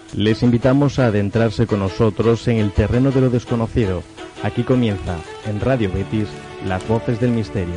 Les invitamos a adentrarse con nosotros en el terreno de lo desconocido. Aquí comienza, en Radio Betis, Las Voces del Misterio.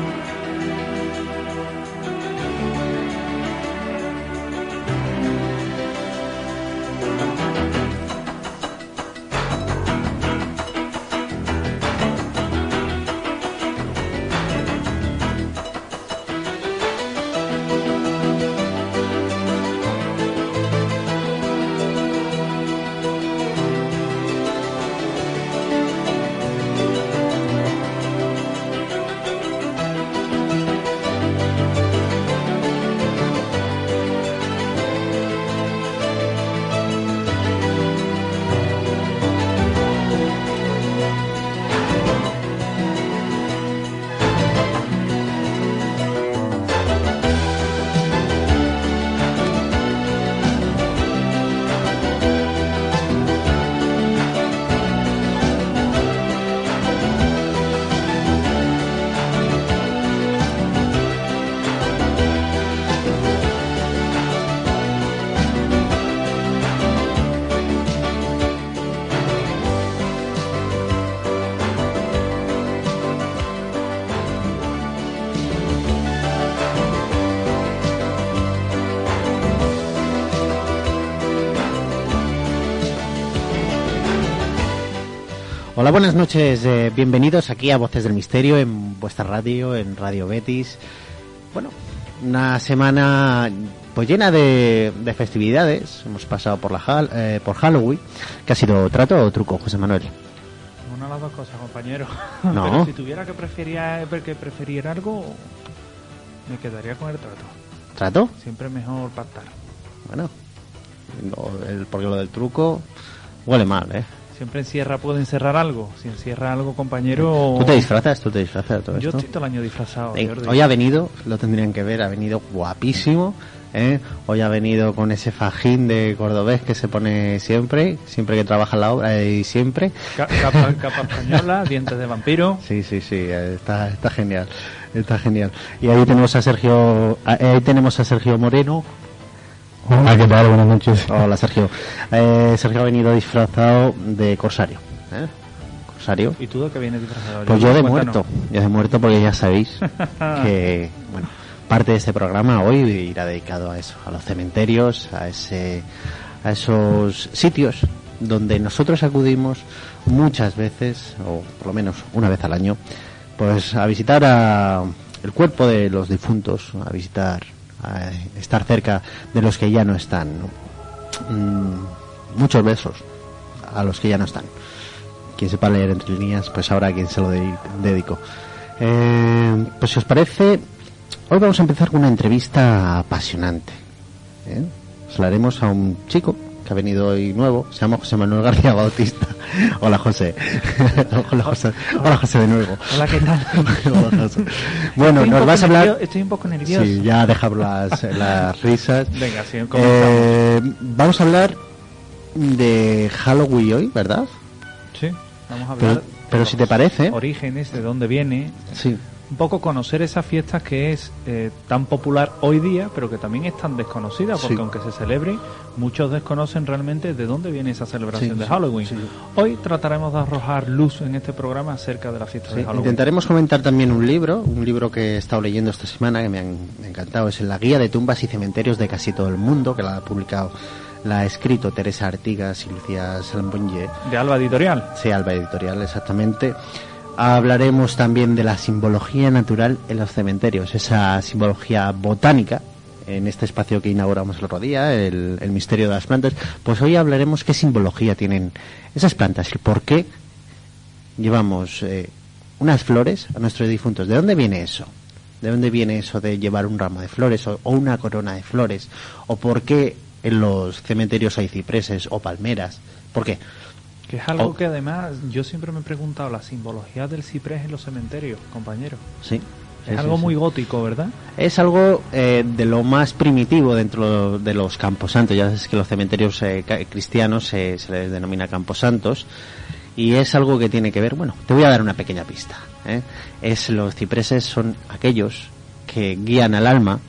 Hola, buenas noches, bienvenidos aquí a Voces del Misterio en vuestra radio, en Radio Betis. Bueno, una semana pues llena de festividades. Hemos pasado por por Halloween. ¿Qué ha sido, trato o truco, José Manuel? Una de las dos cosas, compañero. No. Pero si tuviera que preferir algo, me quedaría con el trato. ¿Trato? Siempre es mejor pactar. Bueno, porque lo del truco huele mal, ¿eh? Siempre puede encerrar algo. Si encierra algo, compañero... ¿Tú te disfrazas todo Yo esto? estoy todo el año disfrazado. Hoy ha venido, lo tendrían que ver, ha venido guapísimo, ¿eh? Hoy ha venido con ese fajín de cordobés que se pone siempre que trabaja en la obra y siempre. Capa española, dientes de vampiro. Sí, está genial, está genial. Y ahí tenemos a Sergio Moreno. Hola, ¿qué tal? Buenas noches. Hola, Sergio. Sergio ha venido disfrazado de corsario. Corsario. ¿Y tú de qué vienes disfrazado? Pues yo de muerto. Yo de muerto porque ya sabéis que, bueno, parte de este programa hoy irá dedicado a eso, a los cementerios, a esos sitios donde nosotros acudimos muchas veces, o por lo menos una vez al año, pues a visitar el cuerpo de los difuntos, a estar cerca de los que ya no están, ¿no? Muchos besos a los que ya no están. Quien sepa leer entre líneas, pues sabrá a quién se lo dedico. Pues si os parece, hoy vamos a empezar con una entrevista apasionante, ¿eh? Os hablaremos a un chico que ha venido hoy nuevo, se llama José Manuel García Bautista. Hola, José. Hola, José de nuevo. Hola, ¿qué tal? Hola, José. Bueno, nos vas a hablar... Estoy un poco nervioso. Sí, ya dejamos las risas. Venga, sí, comenzamos. Vamos a hablar de Halloween hoy, ¿verdad? Sí, vamos a hablar... Pero si te parece... Orígenes, de dónde viene... Sí. Un poco conocer esa fiesta que es tan popular hoy día, pero que también es tan desconocida, porque sí, aunque se celebre, muchos desconocen realmente de dónde viene esa celebración de Halloween. Sí. Hoy trataremos de arrojar luz en este programa acerca de la fiesta de Halloween. Intentaremos comentar también un libro que he estado leyendo esta semana, que me ha encantado, es La Guía de Tumbas y Cementerios de Casi Todo el Mundo, que la ha escrito Teresa Artigas y Lucía Salambonge. ¿De Alba Editorial? Sí, Alba Editorial, exactamente. Hablaremos también de la simbología natural en los cementerios, esa simbología botánica, en este espacio que inauguramos el otro día, el misterio de las plantas. Pues hoy hablaremos qué simbología tienen esas plantas y por qué llevamos unas flores a nuestros difuntos. ¿De dónde viene eso? ¿De dónde viene eso de llevar un ramo de flores o una corona de flores? ¿O por qué en los cementerios hay cipreses o palmeras? ¿Por qué? Que es algo que además yo siempre me he preguntado, la simbología del ciprés en los cementerios, compañero. Sí. Es algo muy gótico, ¿verdad? Es algo de lo más primitivo dentro de los camposantos. Ya sabes que los cementerios cristianos se les denomina camposantos. Y es algo que tiene que ver, bueno, te voy a dar una pequeña pista. Los cipreses son aquellos que guían al alma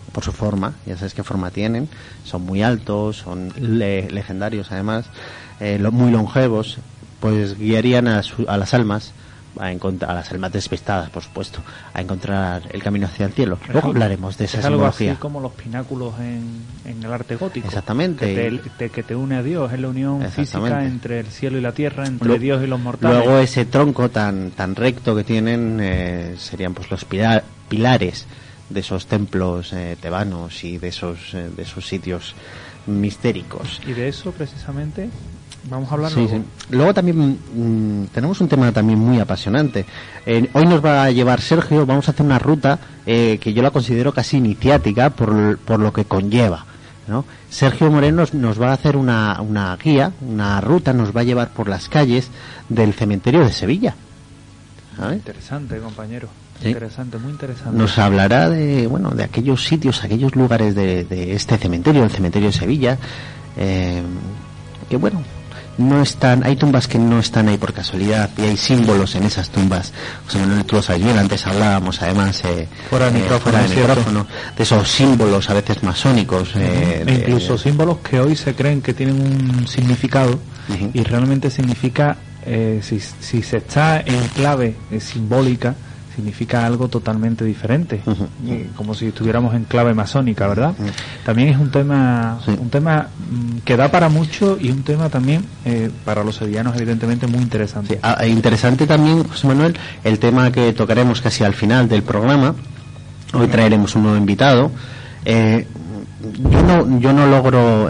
por su forma, ya sabes qué forma tienen, son muy altos, son legendarios además, muy longevos, pues guiarían a las almas, a las almas despistadas, por supuesto, a encontrar el camino hacia el cielo. Luego hablaremos de esa simbología. Algo así como los pináculos en el arte gótico. Exactamente. Que te une a Dios, es la unión física entre el cielo y la tierra, entre Dios y los mortales. Luego ese tronco tan recto que tienen serían pues los pilares de esos templos tebanos y de esos sitios mistéricos. Y de eso precisamente vamos a hablar luego. Sí. Luego también tenemos un tema también muy apasionante. Hoy nos va a llevar Sergio, vamos a hacer una ruta que yo la considero casi iniciática por lo que conlleva, ¿no? Sergio Moreno nos va a hacer una guía, una ruta, nos va a llevar por las calles del cementerio de Sevilla. ¿Sabes? Interesante, compañero. Sí. Interesante, muy interesante. Nos hablará de aquellos sitios, aquellos lugares de este cementerio, el cementerio de Sevilla, que bueno, no están, hay tumbas que no están ahí por casualidad y hay símbolos en esas tumbas. José Manuel, tú lo sabes bien, antes hablábamos además fuera de micrófono, de esos símbolos a veces masónicos. Incluso símbolos que hoy se creen que tienen un significado y realmente significa, si se está en clave simbólica, significa algo totalmente diferente, como si estuviéramos en clave masónica, ¿verdad? También es un tema que da para mucho y un tema también para los sevillanos evidentemente muy interesante. Sí, interesante también, José Manuel, el tema que tocaremos casi al final del programa. Hoy traeremos un nuevo invitado. Yo no logro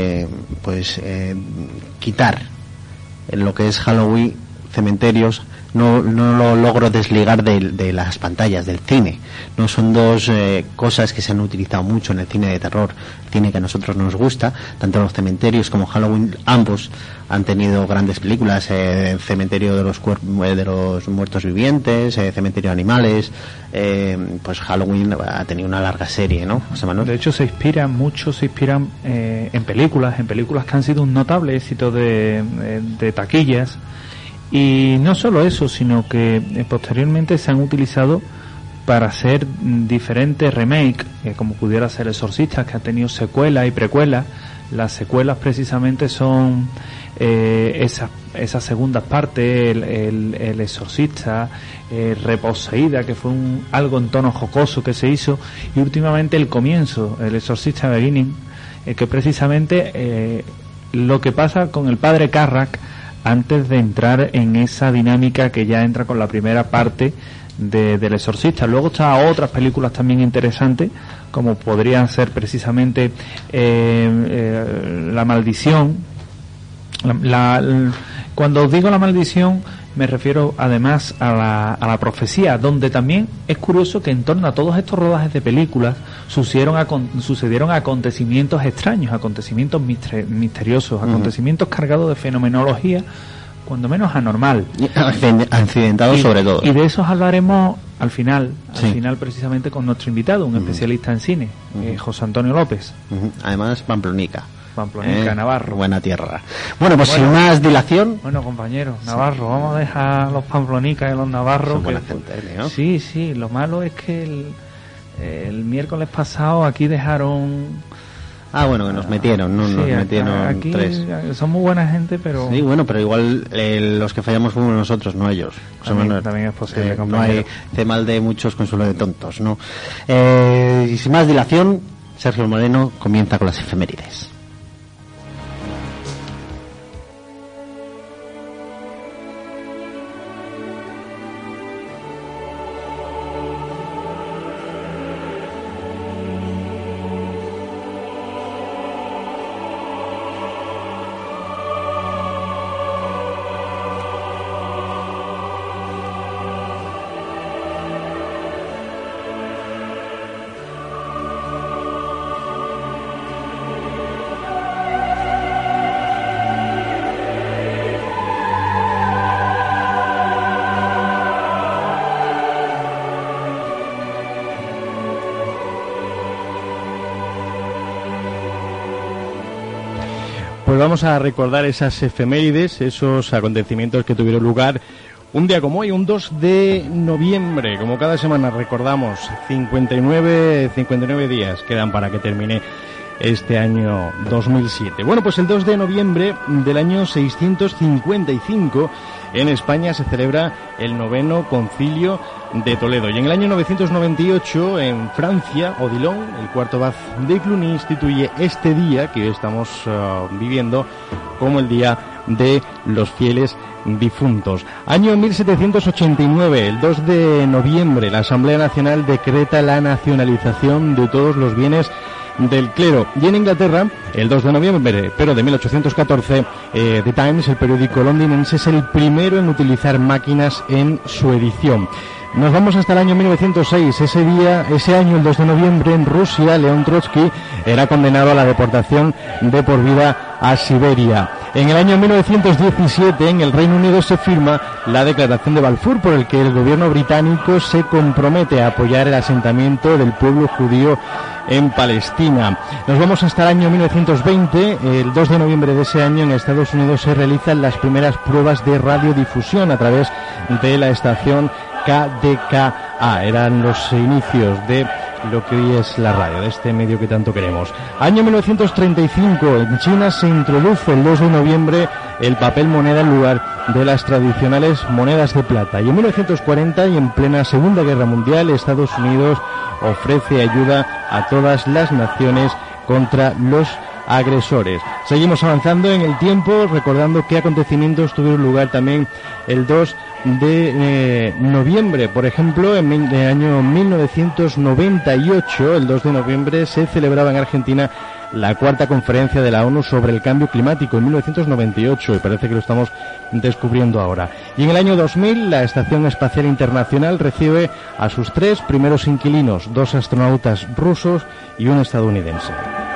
quitar en lo que es Halloween cementerios. No lo logro desligar de las pantallas, del cine. No son dos cosas que se han utilizado mucho en el cine de terror, cine que a nosotros nos gusta, tanto los cementerios como Halloween, ambos han tenido grandes películas, Cementerio de los Muertos Vivientes, Cementerio de Animales, pues Halloween ha tenido una larga serie, ¿no, José Manuel? De hecho se inspiran en películas que han sido un notable éxito de taquillas. Y no solo eso, sino que posteriormente se han utilizado para hacer diferentes remakes, como pudiera ser El Exorcista, que ha tenido secuelas y precuelas. Las secuelas precisamente son esas segundas partes, el Exorcista, Reposeída, que fue algo en tono jocoso que se hizo, y últimamente el comienzo, El Exorcista Beginning, que precisamente lo que pasa con el padre Carrack antes de entrar en esa dinámica que ya entra con la primera parte del Exorcista. Luego están otras películas también interesantes, como podrían ser precisamente La Maldición. Cuando digo La Maldición me refiero además a la profecía, donde también es curioso que en torno a todos estos rodajes de películas sucedieron acontecimientos extraños, acontecimientos misteriosos, acontecimientos cargados de fenomenología, cuando menos anormal. Accidentados sobre todo. Y de esos hablaremos al final precisamente con nuestro invitado, un especialista en cine, José Antonio López. Además, Pamplonica, Navarro. Buena tierra. Bueno, pues sin más dilación. Bueno, compañeros, Navarro, vamos a dejar los Pamplonicas y los Navarros. Son buena gente, ¿no? Sí, lo malo es que el miércoles pasado aquí dejaron... bueno, que nos metieron, ¿no? Nos metieron aquí 3. Son muy buena gente, pero... Sí, bueno, pero igual los que fallamos fuimos nosotros, no ellos. También es posible, no hay mal de muchos, consuelo de tontos, ¿no? Y sin más dilación, Sergio Moreno comienza con las efemérides. Pues vamos a recordar esas efemérides, esos acontecimientos que tuvieron lugar Un día como hoy, un 2 de noviembre, como cada semana recordamos, 59 días quedan para que termine este año 2007. Bueno, pues el 2 de noviembre del año 655 en España se celebra el 9º Concilio de Toledo. Y en el año 998 en Francia, Odilon, el cuarto abad de Cluny, instituye este día que hoy estamos viviendo como el Día de los Fieles Difuntos. Año 1789, el 2 de noviembre, la Asamblea Nacional decreta la nacionalización de todos los bienes del clero. Y en Inglaterra, el 2 de noviembre, pero de 1814, The Times, el periódico londinense, es el primero en utilizar máquinas en su edición. Nos vamos hasta el año 1906. Ese año, el 2 de noviembre, en Rusia, León Trotsky era condenado a la deportación de por vida a Siberia. En el año 1917, en el Reino Unido, se firma la Declaración de Balfour, por el que el gobierno británico se compromete a apoyar el asentamiento del pueblo judío en Palestina. Nos vamos hasta el año 1920. El 2 de noviembre de ese año, en Estados Unidos, se realizan las primeras pruebas de radiodifusión a través de la estación KDKA. Eran los inicios de lo que hoy es la radio, de este medio que tanto queremos. Año 1935, en China se introduce el 2 de noviembre el papel moneda en lugar de las tradicionales monedas de plata. Y en 1940, y en plena Segunda Guerra Mundial, Estados Unidos ofrece ayuda a todas las naciones contra los agresores. Seguimos avanzando en el tiempo, recordando qué acontecimientos tuvieron lugar también el 2 de noviembre. Por ejemplo, en el año 1998, el 2 de noviembre, se celebraba en Argentina la cuarta conferencia de la ONU sobre el cambio climático, en 1998, y parece que lo estamos descubriendo ahora. Y en el año 2000, la Estación Espacial Internacional recibe a sus 3 primeros inquilinos, 2 astronautas rusos y un estadounidense.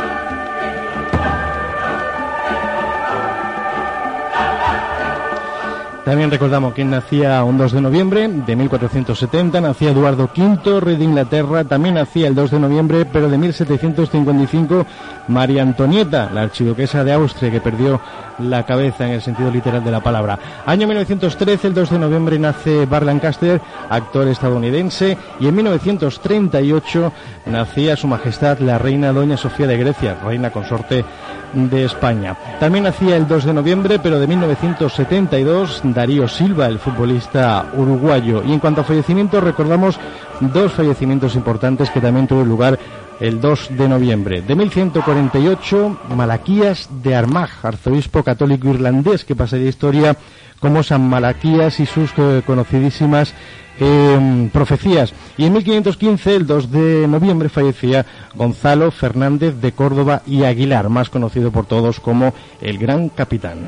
También recordamos quién nacía un 2 de noviembre de 1470, nacía Eduardo V, rey de Inglaterra. También nacía el 2 de noviembre, pero de 1755, María Antonieta, la archiduquesa de Austria, que perdió la cabeza en el sentido literal de la palabra. Año 1913, el 2 de noviembre, nace Burt Lancaster, actor estadounidense. Y en 1938 nacía Su Majestad la Reina Doña Sofía de Grecia, reina consorte de España. También nacía el 2 de noviembre, pero de 1972, Darío Silva, el futbolista uruguayo. Y en cuanto a fallecimientos, recordamos 2 fallecimientos importantes que también tuvieron lugar el 2 de noviembre. De 1148, Malaquías de Armagh, arzobispo católico irlandés, que pasaría historia como San Malaquías y sus conocidísimas profecías. Y en 1515, el 2 de noviembre, fallecía Gonzalo Fernández de Córdoba y Aguilar, más conocido por todos como el Gran Capitán.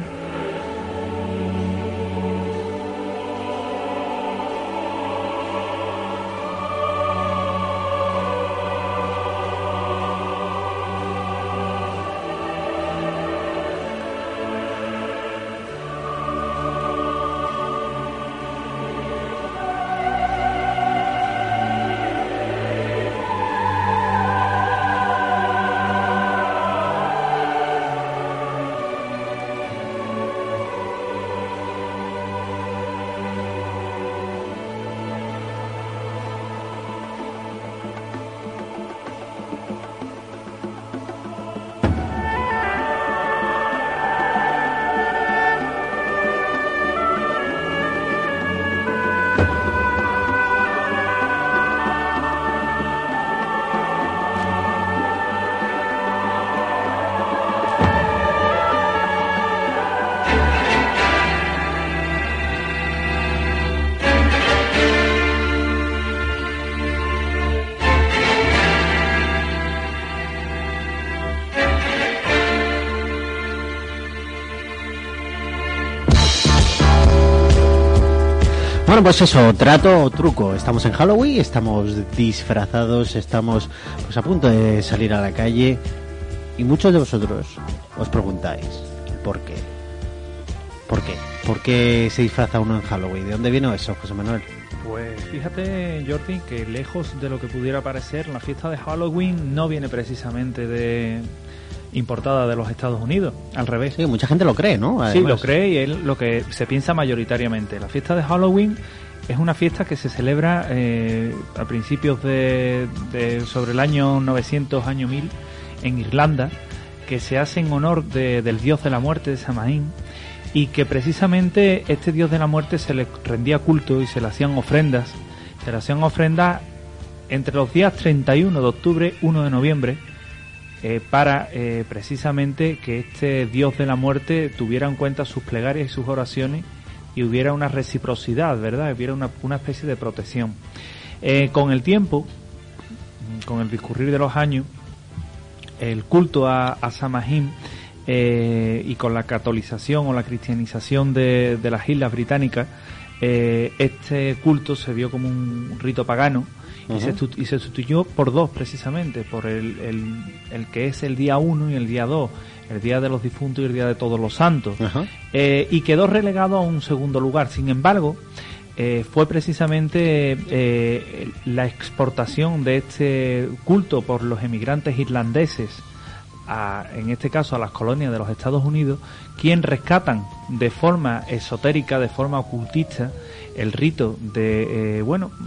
Bueno, pues eso, trato o truco. Estamos en Halloween, estamos disfrazados, estamos pues a punto de salir a la calle y muchos de vosotros os preguntáis ¿por qué? ¿Por qué? ¿Por qué se disfraza uno en Halloween? ¿De dónde vino eso, José Manuel? Pues fíjate, Jordi, que lejos de lo que pudiera parecer, la fiesta de Halloween no viene precisamente de importada de los Estados Unidos, al revés. Sí, mucha gente lo cree, ¿no? Además. Sí, lo cree y es lo que se piensa mayoritariamente. La fiesta de Halloween es una fiesta que se celebra a principios sobre el año 900, año 1000, en Irlanda, que se hace en honor del dios de la muerte, de Samhain, y que precisamente este dios de la muerte se le rendía culto y se le hacían ofrendas. Se le hacían ofrendas entre los días 31 de octubre, 1 de noviembre, para precisamente que este dios de la muerte tuviera en cuenta sus plegarias y sus oraciones y hubiera una reciprocidad, ¿verdad? Hubiera una especie de protección. Con el tiempo, con el discurrir de los años, el culto a Samhain y con la catolización o la cristianización de las islas británicas, este culto se vio como un rito pagano. Uh-huh. Y se sustituyó por dos, precisamente, por el que es el día 1 y el día 2, el día de los difuntos y el día de todos los santos. Uh-huh. Y quedó relegado a un segundo lugar. Sin embargo, fue precisamente la exportación de este culto por los emigrantes irlandeses, en este caso a las colonias de los Estados Unidos, quien rescatan de forma esotérica, de forma ocultista, el rito de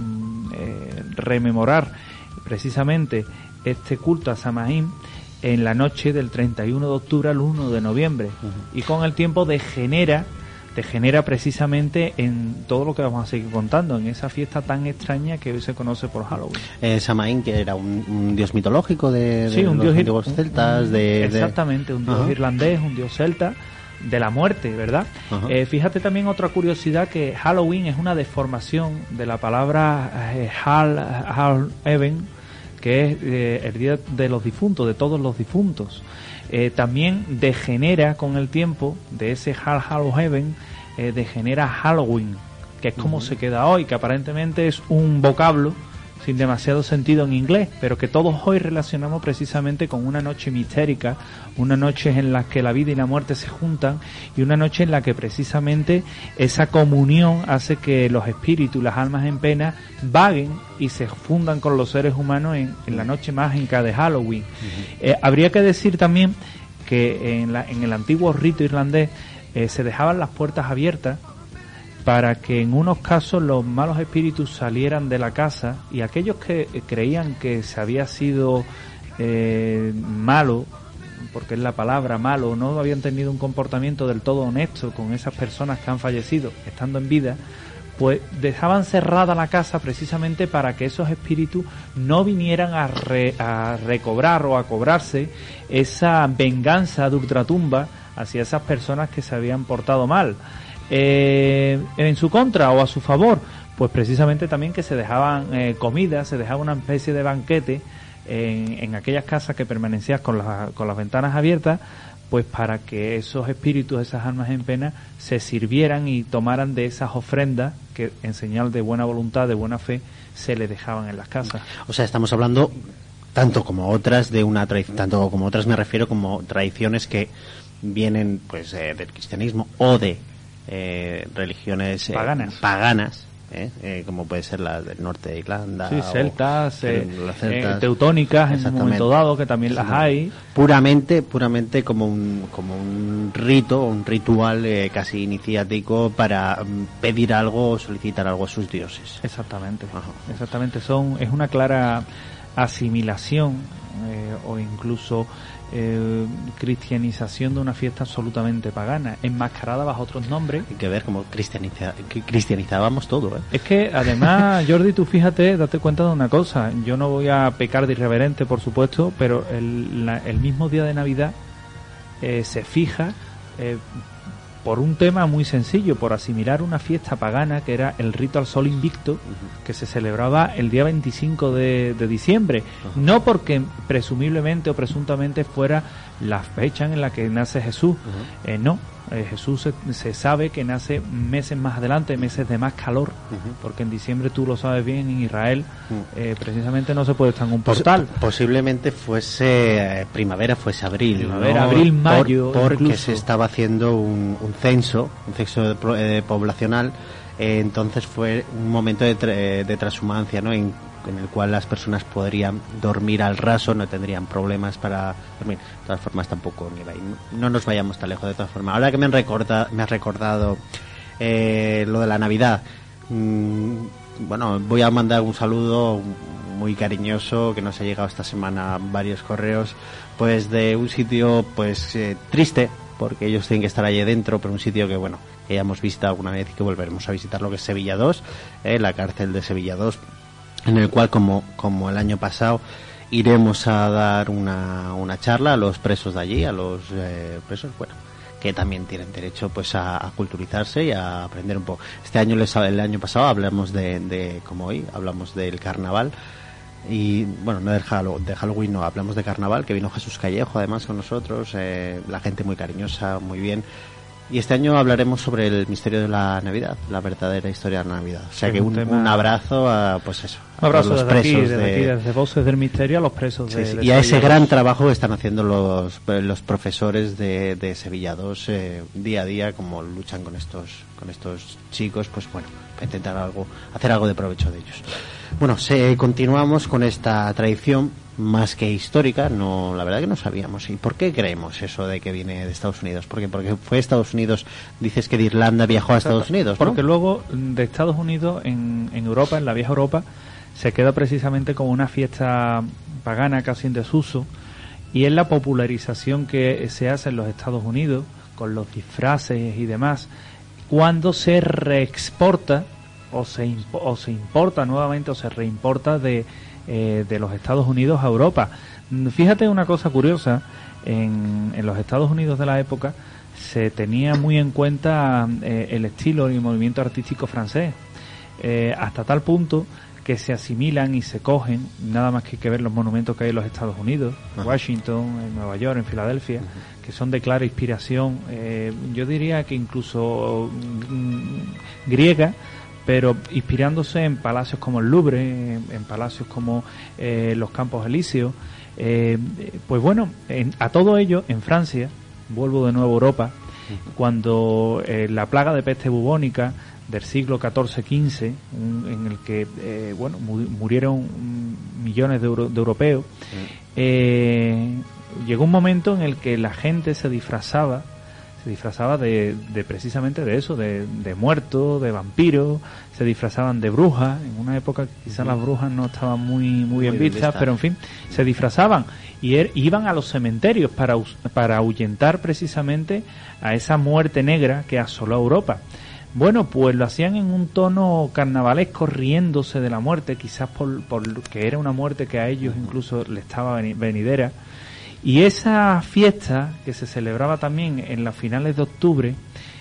rememorar precisamente este culto a Samhain en la noche del 31 de octubre al 1 de noviembre. Uh-huh. Y con el tiempo degenera precisamente en todo lo que vamos a seguir contando, en esa fiesta tan extraña que hoy se conoce por Halloween. Samhain, que era un dios mitológico de un los dios antiguos celtas. Exactamente, un dios uh-huh. irlandés, un dios celta de la muerte, ¿verdad? Uh-huh. Fíjate también otra curiosidad, que Halloween es una deformación de la palabra Halloween, que es el día de los difuntos, de todos los difuntos. También degenera con el tiempo de ese Halloween, degenera Halloween, que es como uh-huh. se queda hoy, que aparentemente es un vocablo sin demasiado sentido en inglés, pero que todos hoy relacionamos precisamente con una noche mistérica, una noche en la que la vida y la muerte se juntan, y una noche en la que precisamente esa comunión hace que los espíritus, las almas en pena, vaguen y se fundan con los seres humanos en la noche mágica de Halloween. Uh-huh. Habría que decir también que en el antiguo rito irlandés se dejaban las puertas abiertas para que en unos casos los malos espíritus salieran de la casa, y aquellos que creían que se había sido malo, porque es la palabra malo, no habían tenido un comportamiento del todo honesto con esas personas que han fallecido estando en vida, pues dejaban cerrada la casa precisamente para que esos espíritus no vinieran a recobrar o a cobrarse esa venganza de ultratumba hacia esas personas que se habían portado mal. En su contra o a su favor, pues precisamente también que se dejaban comidas, se dejaba una especie de banquete en aquellas casas que permanecían con las ventanas abiertas, pues para que esos espíritus, esas almas en pena, se sirvieran y tomaran de esas ofrendas que en señal de buena voluntad, de buena fe, se les dejaban en las casas. O sea, estamos hablando tanto como otras me refiero como tradiciones que vienen pues del cristianismo o de religiones paganas, como puede ser la del norte de Irlanda, celtas, teutónicas en un momento dado, que también las hay, puramente como un rito, un ritual casi iniciático para pedir algo o solicitar algo a sus dioses. Exactamente. Es una clara asimilación o incluso cristianización de una fiesta absolutamente pagana, enmascarada bajo otros nombres. Hay que ver cómo cristianizábamos todo, Es que además, Jordi, tú fíjate, date cuenta de una cosa, yo no voy a pecar de irreverente, por supuesto, pero el mismo día de Navidad se fija por un tema muy sencillo, por asimilar una fiesta pagana que era el rito al sol invicto, uh-huh. que se celebraba el día 25 de diciembre, uh-huh. no porque presumiblemente o presuntamente fuera la fecha en la que nace Jesús, uh-huh. No, Jesús se sabe que nace meses más adelante, meses de más calor, uh-huh. porque en diciembre, tú lo sabes bien, en Israel precisamente no se puede estar en un portal. Posiblemente fuese primavera, fuese abril, abril, mayo, porque incluso se estaba haciendo un censo poblacional, entonces fue un momento de transhumancia, ¿no? en el cual las personas podrían dormir al raso, no tendrían problemas para dormir. De todas formas, tampoco no nos vayamos tan lejos. De todas formas, ahora que me has recordado lo de la Navidad, bueno, voy a mandar un saludo muy cariñoso que nos ha llegado esta semana varios correos, pues de un sitio pues triste, porque ellos tienen que estar allí dentro, pero un sitio que bueno, que ya hemos visto alguna vez y que volveremos a visitar, lo que es Sevilla 2, la cárcel de Sevilla 2, en el cual como el año pasado iremos a dar una charla a los presos de allí, a los presos, bueno, que también tienen derecho pues a culturizarse y a aprender un poco. Este año, el año pasado hablamos como hoy, hablamos del carnaval, y bueno, no de Halloween, no, hablamos de carnaval, que vino Jesús Callejo además con nosotros, la gente muy cariñosa, muy bien. Y este año hablaremos sobre el misterio de la Navidad, la verdadera historia de la Navidad. O sea que un abrazo a, pues eso, un abrazo a los desde presos aquí, desde Voces del Misterio, a los presos de y a ese gran trabajo que están haciendo los profesores de Sevilla 2 día a día, como luchan con estos chicos, pues bueno, para intentar hacer algo de provecho de ellos. Bueno, continuamos con esta tradición más que histórica, no, la verdad que no sabíamos. ¿Y por qué creemos eso de que viene de Estados Unidos? Porque fue Estados Unidos, dices que de Irlanda viajó a Estados Unidos, ¿no? Porque luego de Estados Unidos en Europa, en la vieja Europa, se queda precisamente como una fiesta pagana casi en desuso, y es la popularización que se hace en los Estados Unidos con los disfraces y demás, cuando se reexporta o se importa nuevamente o se reimporta de los Estados Unidos a Europa. Fíjate una cosa curiosa, en los Estados Unidos de la época se tenía muy en cuenta el estilo y el movimiento artístico francés, hasta tal punto que se asimilan y se cogen, nada más que ver los monumentos que hay en los Estados Unidos, en Washington, en Nueva York, en Filadelfia, que son de clara inspiración, yo diría que incluso griega, pero inspirándose en palacios como el Louvre, en palacios como los Campos Elíseos. Pues bueno, a todo ello, en Francia, vuelvo de nuevo a Europa, cuando la plaga de peste bubónica del siglo XIV-XV, en el que murieron millones de europeos, llegó un momento en el que la gente se disfrazaba de precisamente de eso, de muertos, de vampiros, se disfrazaban de brujas. En una época quizás las brujas no estaban muy bien vistas, pero en fin, se disfrazaban y iban a los cementerios para ahuyentar precisamente a esa muerte negra que asoló a Europa. Bueno, pues lo hacían en un tono carnavalesco, riéndose de la muerte, quizás por que era una muerte que a ellos incluso les estaba venidera. Y esa fiesta, que se celebraba también en las finales de octubre,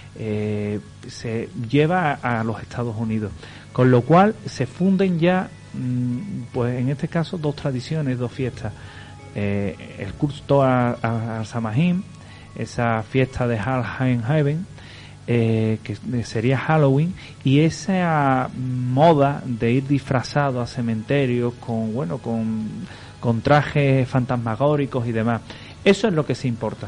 se lleva a los Estados Unidos, con lo cual se funden ya, pues en este caso, dos tradiciones, dos fiestas. El culto a Samhain, esa fiesta de Halloween, que sería Halloween, y esa moda de ir disfrazado a cementerios con trajes fantasmagóricos y demás. Eso es lo que se importa.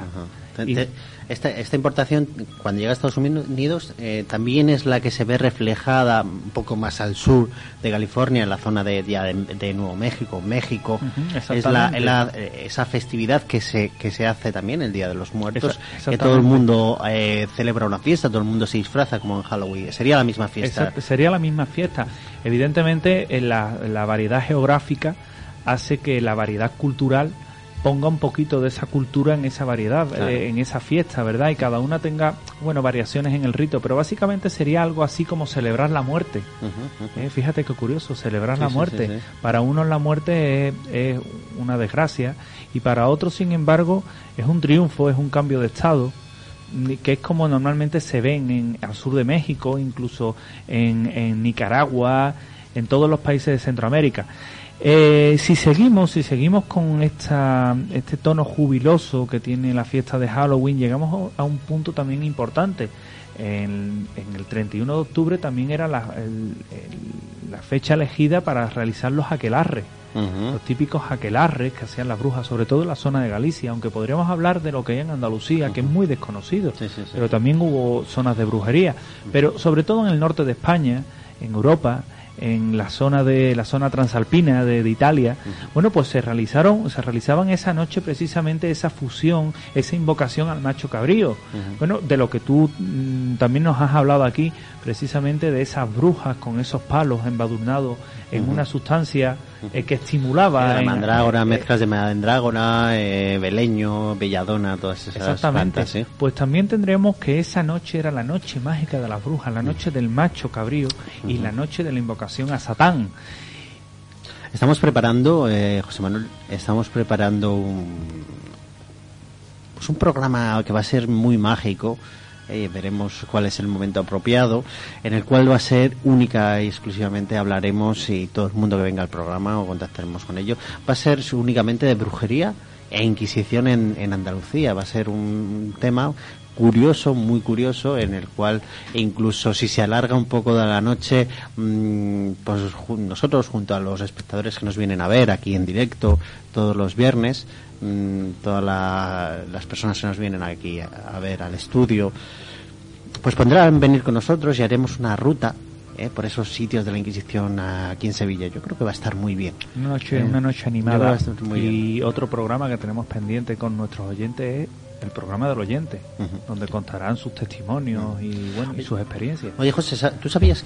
Esta importación, cuando llega a Estados Unidos, también es la que se ve reflejada un poco más al sur de California, en la zona de Nuevo México. Es esa festividad que se hace también el Día de los Muertos, que todo el mundo celebra una fiesta, todo el mundo se disfraza como en Halloween. Sería la misma fiesta. Sería la misma fiesta. Evidentemente, la variedad geográfica hace que la variedad cultural ponga un poquito de esa cultura en esa variedad, claro, en esa fiesta, ¿verdad? Y cada una tenga, variaciones en el rito, pero básicamente sería algo así como celebrar la muerte. Fíjate qué curioso, celebrar la muerte. Sí. Para unos la muerte es una desgracia, y para otros, sin embargo, es un triunfo, es un cambio de estado, que es como normalmente se ven al sur de México, incluso en Nicaragua, en todos los países de Centroamérica. Si seguimos con este tono jubiloso que tiene la fiesta de Halloween, llegamos a un punto también importante. En el 31 de octubre también era la fecha elegida para realizar los aquelarres, los típicos aquelarres que hacían las brujas, sobre todo en la zona de Galicia, aunque podríamos hablar de lo que hay en Andalucía, que es muy desconocido, pero también hubo zonas de brujería, pero sobre todo en el norte de España, en Europa, en la zona transalpina de Italia. Bueno, pues se realizaban esa noche precisamente esa fusión, esa invocación al macho cabrío. Bueno, de lo que tú también nos has hablado aquí, precisamente de esas brujas con esos palos embadurnados en una sustancia que estimulaba... mandrágora, mezclas de mandrágora, beleño, belladona, todas esas plantas, ¿sí? Pues también tendremos que esa noche era la noche mágica de las brujas, la noche del macho cabrío y la noche de la invocación a Satán. Estamos preparando, José Manuel, un programa que va a ser muy mágico. Veremos cuál es el momento apropiado, en el cual va a ser única y exclusivamente hablaremos, y todo el mundo que venga al programa o contactaremos con ello, va a ser únicamente de brujería e inquisición en Andalucía. Va a ser un tema curioso, muy curioso, en el cual incluso si se alarga un poco de la noche, pues nosotros junto a los espectadores que nos vienen a ver aquí en directo todos los viernes, todas las personas que nos vienen aquí a ver al estudio, pues podrán venir con nosotros y haremos una ruta por esos sitios de la Inquisición aquí en Sevilla. Yo creo que va a estar muy bien. Una noche animada. Muy y bien. Otro programa que tenemos pendiente con nuestros oyentes es el programa del oyente, donde contarán sus testimonios y sus experiencias. Oye, José, ¿tú sabías que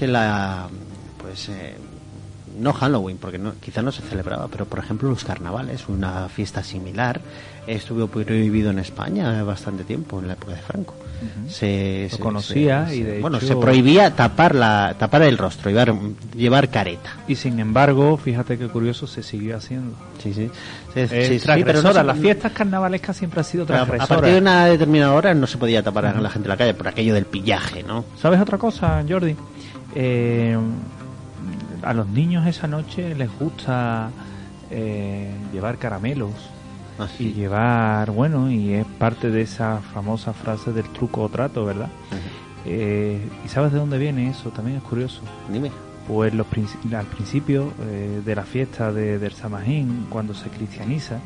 no Halloween, porque quizá no se celebraba, pero por ejemplo los carnavales, una fiesta similar, estuvo prohibido en España bastante tiempo, en la época de Franco? Lo conocía y de hecho... se prohibía tapar el rostro, llevar careta. Y sin embargo, fíjate qué curioso, se siguió haciendo. Sí. Transgresora, las fiestas carnavalescas siempre han sido transgresoras. A partir de una determinada hora no se podía tapar a la gente en la calle por aquello del pillaje, ¿no? ¿Sabes otra cosa, Jordi? A los niños esa noche les gusta llevar caramelos y llevar, y es parte de esa famosa frase del truco o trato, ¿verdad? ¿Y sabes de dónde viene eso? También es curioso. Dime. Pues al principio de la fiesta del Samajín, cuando se cristianiza,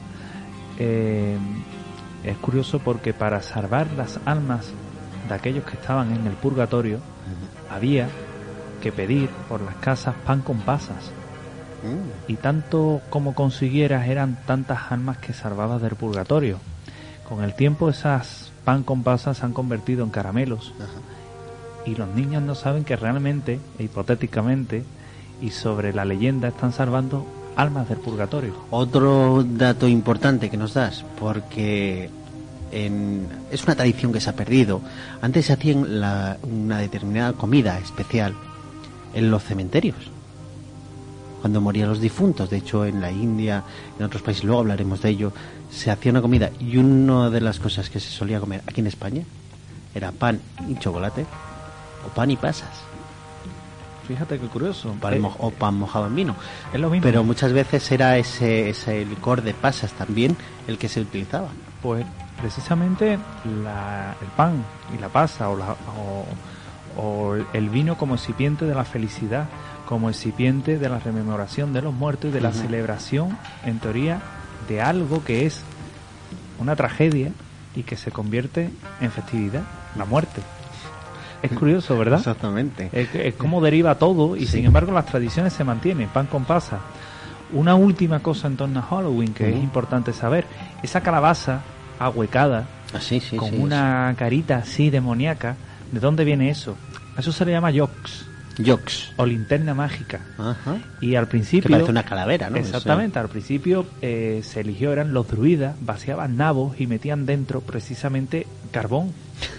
es curioso porque para salvar las almas de aquellos que estaban en el purgatorio, había que pedir por las casas pan con pasas. Y tanto como consiguieras eran tantas almas que salvabas del purgatorio. Con el tiempo esas pan con pasas se han convertido en caramelos. Y los niños no saben que realmente, hipotéticamente y sobre la leyenda, están salvando almas del purgatorio. Otro dato importante que nos das, porque es una tradición que se ha perdido. Antes se hacía una determinada comida especial en los cementerios cuando morían los difuntos. De hecho, en la India, en otros países, luego hablaremos de ello, se hacía una comida, y una de las cosas que se solía comer aquí en España era pan y chocolate o pan y pasas. Fíjate qué curioso. O pan mojado en vino. Es lo mismo. Pero muchas veces era ese licor de pasas también el que se utilizaba. Pues precisamente el pan y la pasa o el vino como excipiente de la felicidad, como excipiente de la rememoración de los muertos y de la celebración, en teoría, de algo que es una tragedia y que se convierte en festividad, la muerte. Es curioso, ¿verdad? Exactamente. Es como deriva todo y sin embargo las tradiciones se mantienen, pan con pasa. Una última cosa en torno a Halloween que es importante saber, esa calabaza ahuecada, con una carita así demoníaca, ¿de dónde viene eso? Eso se le llama yox o linterna mágica. Y al principio, que parece una calavera, ¿no? Exactamente, al principio se eligió, eran los druidas, vaciaban nabos y metían dentro precisamente carbón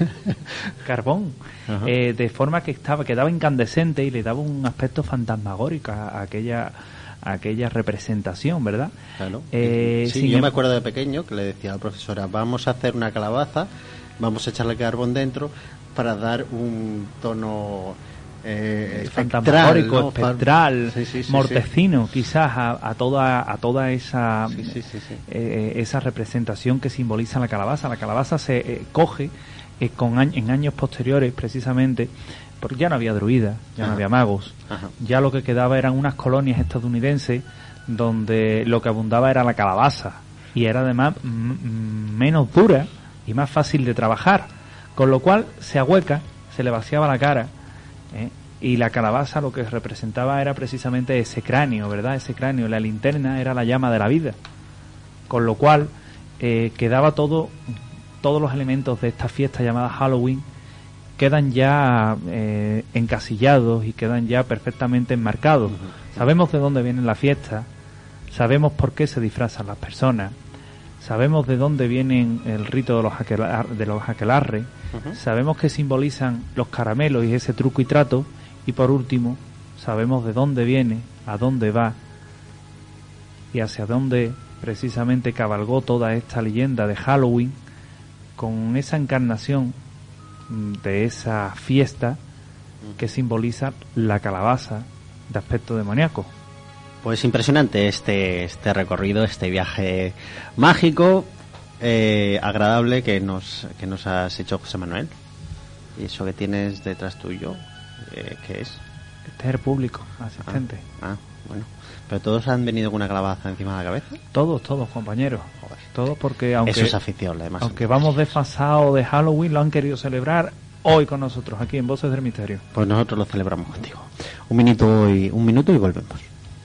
de forma que quedaba incandescente y le daba un aspecto fantasmagórico a aquella representación, ¿verdad? Claro. Yo me acuerdo de pequeño que le decía a la profesora, vamos a hacer una calabaza, vamos a echarle carbón dentro para dar un tono fantasmagórico, ¿no? Espectral, mortecino, quizás a toda esa esa representación que simboliza la calabaza. La calabaza se coge en años posteriores, precisamente, porque ya no había druidas, ya no había magos, ya lo que quedaba eran unas colonias estadounidenses donde lo que abundaba era la calabaza y era además menos dura y más fácil de trabajar, con lo cual se ahueca, se le vaciaba la cara y la calabaza lo que representaba era precisamente ese cráneo, ¿verdad? Ese cráneo, la linterna era la llama de la vida, con lo cual quedaba todos los elementos de esta fiesta llamada Halloween quedan ya encasillados y quedan ya perfectamente enmarcados. Sabemos de dónde viene la fiesta, sabemos por qué se disfrazan las personas, sabemos de dónde vienen el rito de los aquelarres, sabemos que simbolizan los caramelos y ese truco y trato, y por último sabemos de dónde viene, a dónde va y hacia dónde precisamente cabalgó toda esta leyenda de Halloween, con esa encarnación de esa fiesta que simboliza la calabaza de aspecto demoníaco. Pues impresionante este recorrido, este viaje mágico, agradable que nos has hecho, José Manuel. Y eso que tienes detrás tuyo, ¿qué es? Este es el público asistente. Bueno. ¿Pero todos han venido con una calabaza encima de la cabeza? Todos, compañeros. Joder. Todos, porque aunque eso es afición, además. Aunque vamos desfasados de Halloween, lo han querido celebrar hoy con nosotros, aquí en Voces del Misterio. Pues nosotros lo celebramos contigo. Un minuto y volvemos.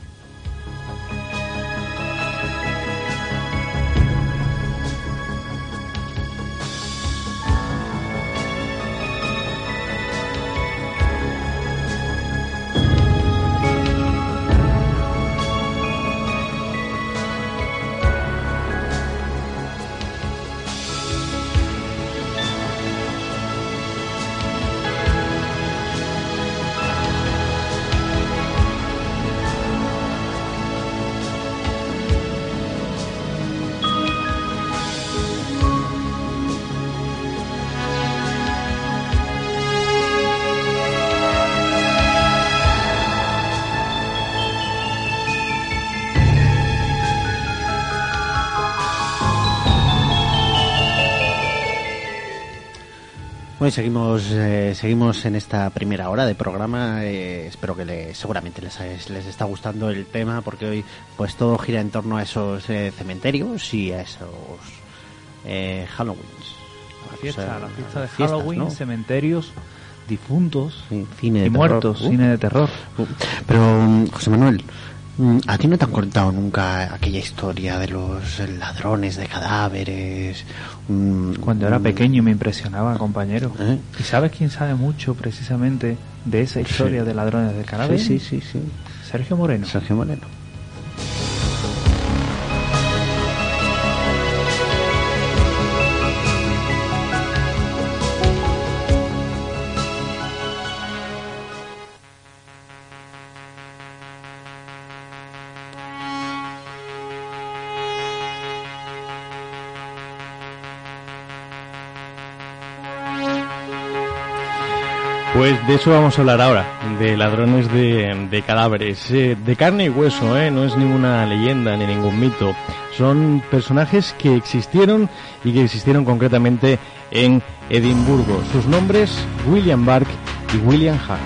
Bueno, seguimos en esta primera hora de programa. Espero que seguramente les está gustando el tema, porque hoy pues todo gira en torno a esos cementerios y a esos Halloween. La fiesta de Halloween, ¿no? Cementerios, difuntos, cine de y terror. Muertos, cine de terror. Pero, José Manuel, ¿a ti no te han contado nunca aquella historia de los ladrones de cadáveres? Cuando era pequeño me impresionaba, compañero. ¿Y sabes quién sabe mucho precisamente de esa historia de ladrones de cadáveres? Sí. Sergio Moreno. Pues de eso vamos a hablar ahora, de ladrones de cadáveres, de carne y hueso, no es ninguna leyenda ni ningún mito. Son personajes que existieron y que existieron concretamente en Edimburgo. Sus nombres, William Burke y William Hart.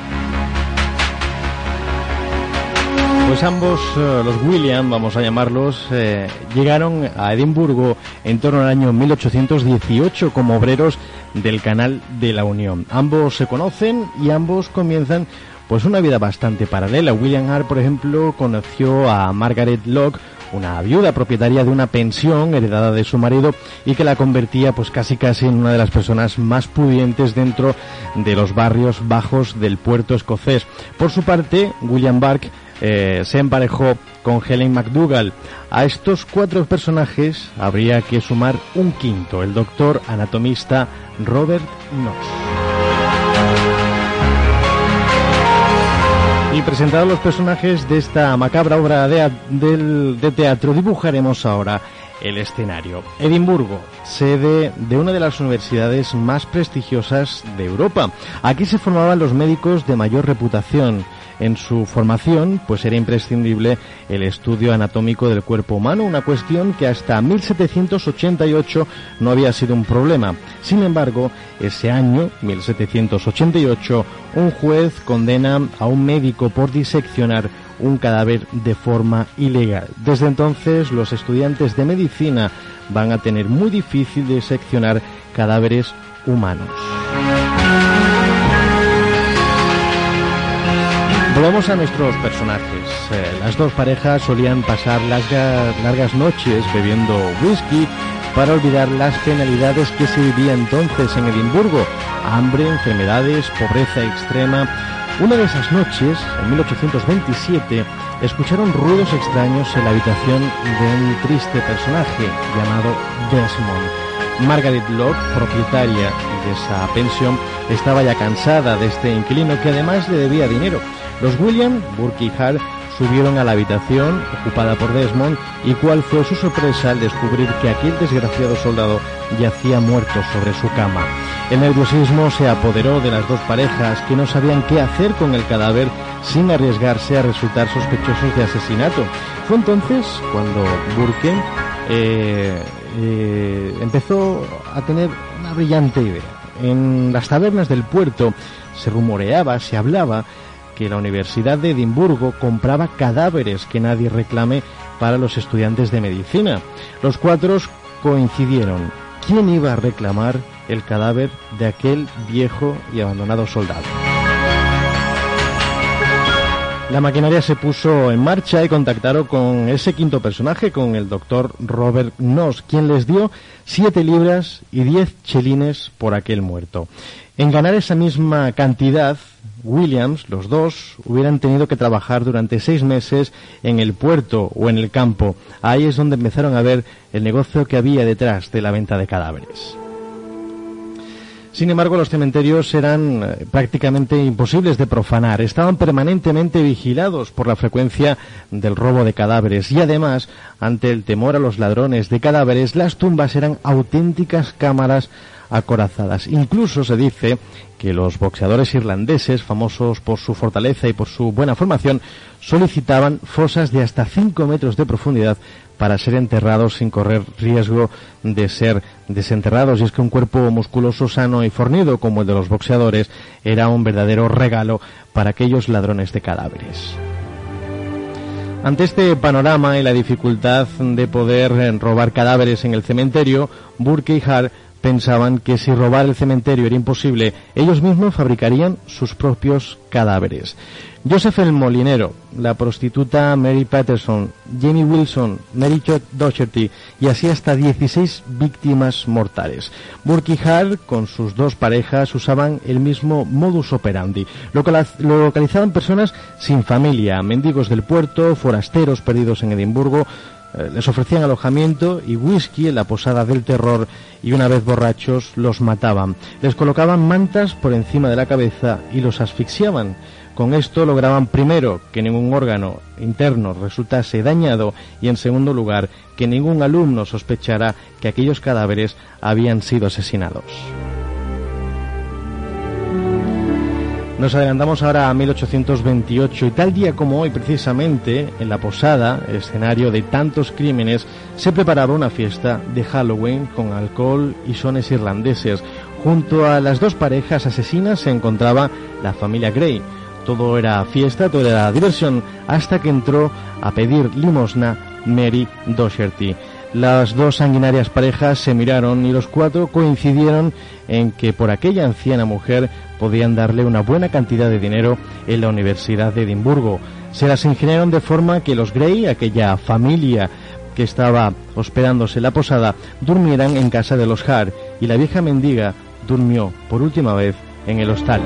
Pues ambos, los William, vamos a llamarlos, llegaron a Edimburgo en torno al año 1818 como obreros del Canal de la Unión. Ambos se conocen y ambos comienzan pues una vida bastante paralela. William Hart, por ejemplo, conoció a Margaret Locke, una viuda propietaria de una pensión heredada de su marido y que la convertía pues casi en una de las personas más pudientes dentro de los barrios bajos del puerto escocés. Por su parte, William Burke se emparejó con Helen McDougall. A estos cuatro personajes habría que sumar un quinto, el doctor anatomista Robert Knox. Y presentados los personajes de esta macabra obra de teatro, dibujaremos ahora el escenario. Edimburgo, sede de una de las universidades más prestigiosas de Europa. Aquí se formaban los médicos de mayor reputación. En su formación, pues era imprescindible el estudio anatómico del cuerpo humano, una cuestión que hasta 1788 no había sido un problema. Sin embargo, ese año, 1788, un juez condena a un médico por diseccionar un cadáver de forma ilegal. Desde entonces, los estudiantes de medicina van a tener muy difícil diseccionar cadáveres humanos. Volvamos a nuestros personajes. Las dos parejas solían pasar largas noches bebiendo whisky para olvidar las penalidades que se vivía entonces en Edimburgo: hambre, enfermedades, pobreza extrema. Una de esas noches, en 1827, escucharon ruidos extraños en la habitación de un triste personaje llamado Desmond. Margaret Locke, propietaria de esa pensión, estaba ya cansada de este inquilino que además le debía dinero. Los William, Burke y Hart subieron a la habitación ocupada por Desmond, y cuál fue su sorpresa al descubrir que aquel desgraciado soldado yacía muerto sobre su cama. El nerviosismo se apoderó de las dos parejas, que no sabían qué hacer con el cadáver sin arriesgarse a resultar sospechosos de asesinato. Fue entonces cuando Burke empezó a tener una brillante idea. En las tabernas del puerto se rumoreaba, se hablaba que la Universidad de Edimburgo compraba cadáveres que nadie reclame para los estudiantes de medicina. Los cuatro coincidieron. ¿Quién iba a reclamar el cadáver de aquel viejo y abandonado soldado? La maquinaria se puso en marcha y contactaron con ese quinto personaje, con el doctor Robert Noss, quien les dio 7 libras y 10 chelines por aquel muerto. En ganar esa misma cantidad, Williams, los dos, hubieran tenido que trabajar durante 6 meses en el puerto o en el campo. Ahí es donde empezaron a ver el negocio que había detrás de la venta de cadáveres. Sin embargo, los cementerios eran prácticamente imposibles de profanar. Estaban permanentemente vigilados por la frecuencia del robo de cadáveres y además, ante el temor a los ladrones de cadáveres, las tumbas eran auténticas cámaras acorazadas. Incluso se dice que los boxeadores irlandeses, famosos por su fortaleza y por su buena formación, solicitaban fosas de hasta 5 metros de profundidad para ser enterrados sin correr riesgo de ser desenterrados. Y es que un cuerpo musculoso, sano y fornido como el de los boxeadores era un verdadero regalo para aquellos ladrones de cadáveres. Ante este panorama y la dificultad de poder robar cadáveres en el cementerio, Burke y Hart pensaban que si robar el cementerio era imposible, ellos mismos fabricarían sus propios cadáveres. Joseph el molinero, la prostituta Mary Patterson, Jamie Wilson, Mary Doherty y así hasta 16 víctimas mortales. Burke y Hart, con sus dos parejas, usaban el mismo modus operandi. Localizaban personas sin familia, mendigos del puerto, forasteros perdidos en Edimburgo. Les ofrecían alojamiento y whisky en la posada del terror y una vez borrachos los mataban. Les colocaban mantas por encima de la cabeza y los asfixiaban. Con esto lograban primero que ningún órgano interno resultase dañado y en segundo lugar que ningún alumno sospechara que aquellos cadáveres habían sido asesinados. Nos adelantamos ahora a 1828 y tal día como hoy, precisamente, en la posada, escenario de tantos crímenes, se preparaba una fiesta de Halloween con alcohol y sones irlandeses. Junto a las dos parejas asesinas se encontraba la familia Gray. Todo era fiesta, todo era diversión, hasta que entró a pedir limosna Mary Doherty. Las dos sanguinarias parejas se miraron y los cuatro coincidieron en que por aquella anciana mujer podían darle una buena cantidad de dinero en la Universidad de Edimburgo. Se las ingeniaron de forma que los Gray, aquella familia que estaba hospedándose en la posada, durmieran en casa de los Hart y la vieja mendiga durmió por última vez en el hostal.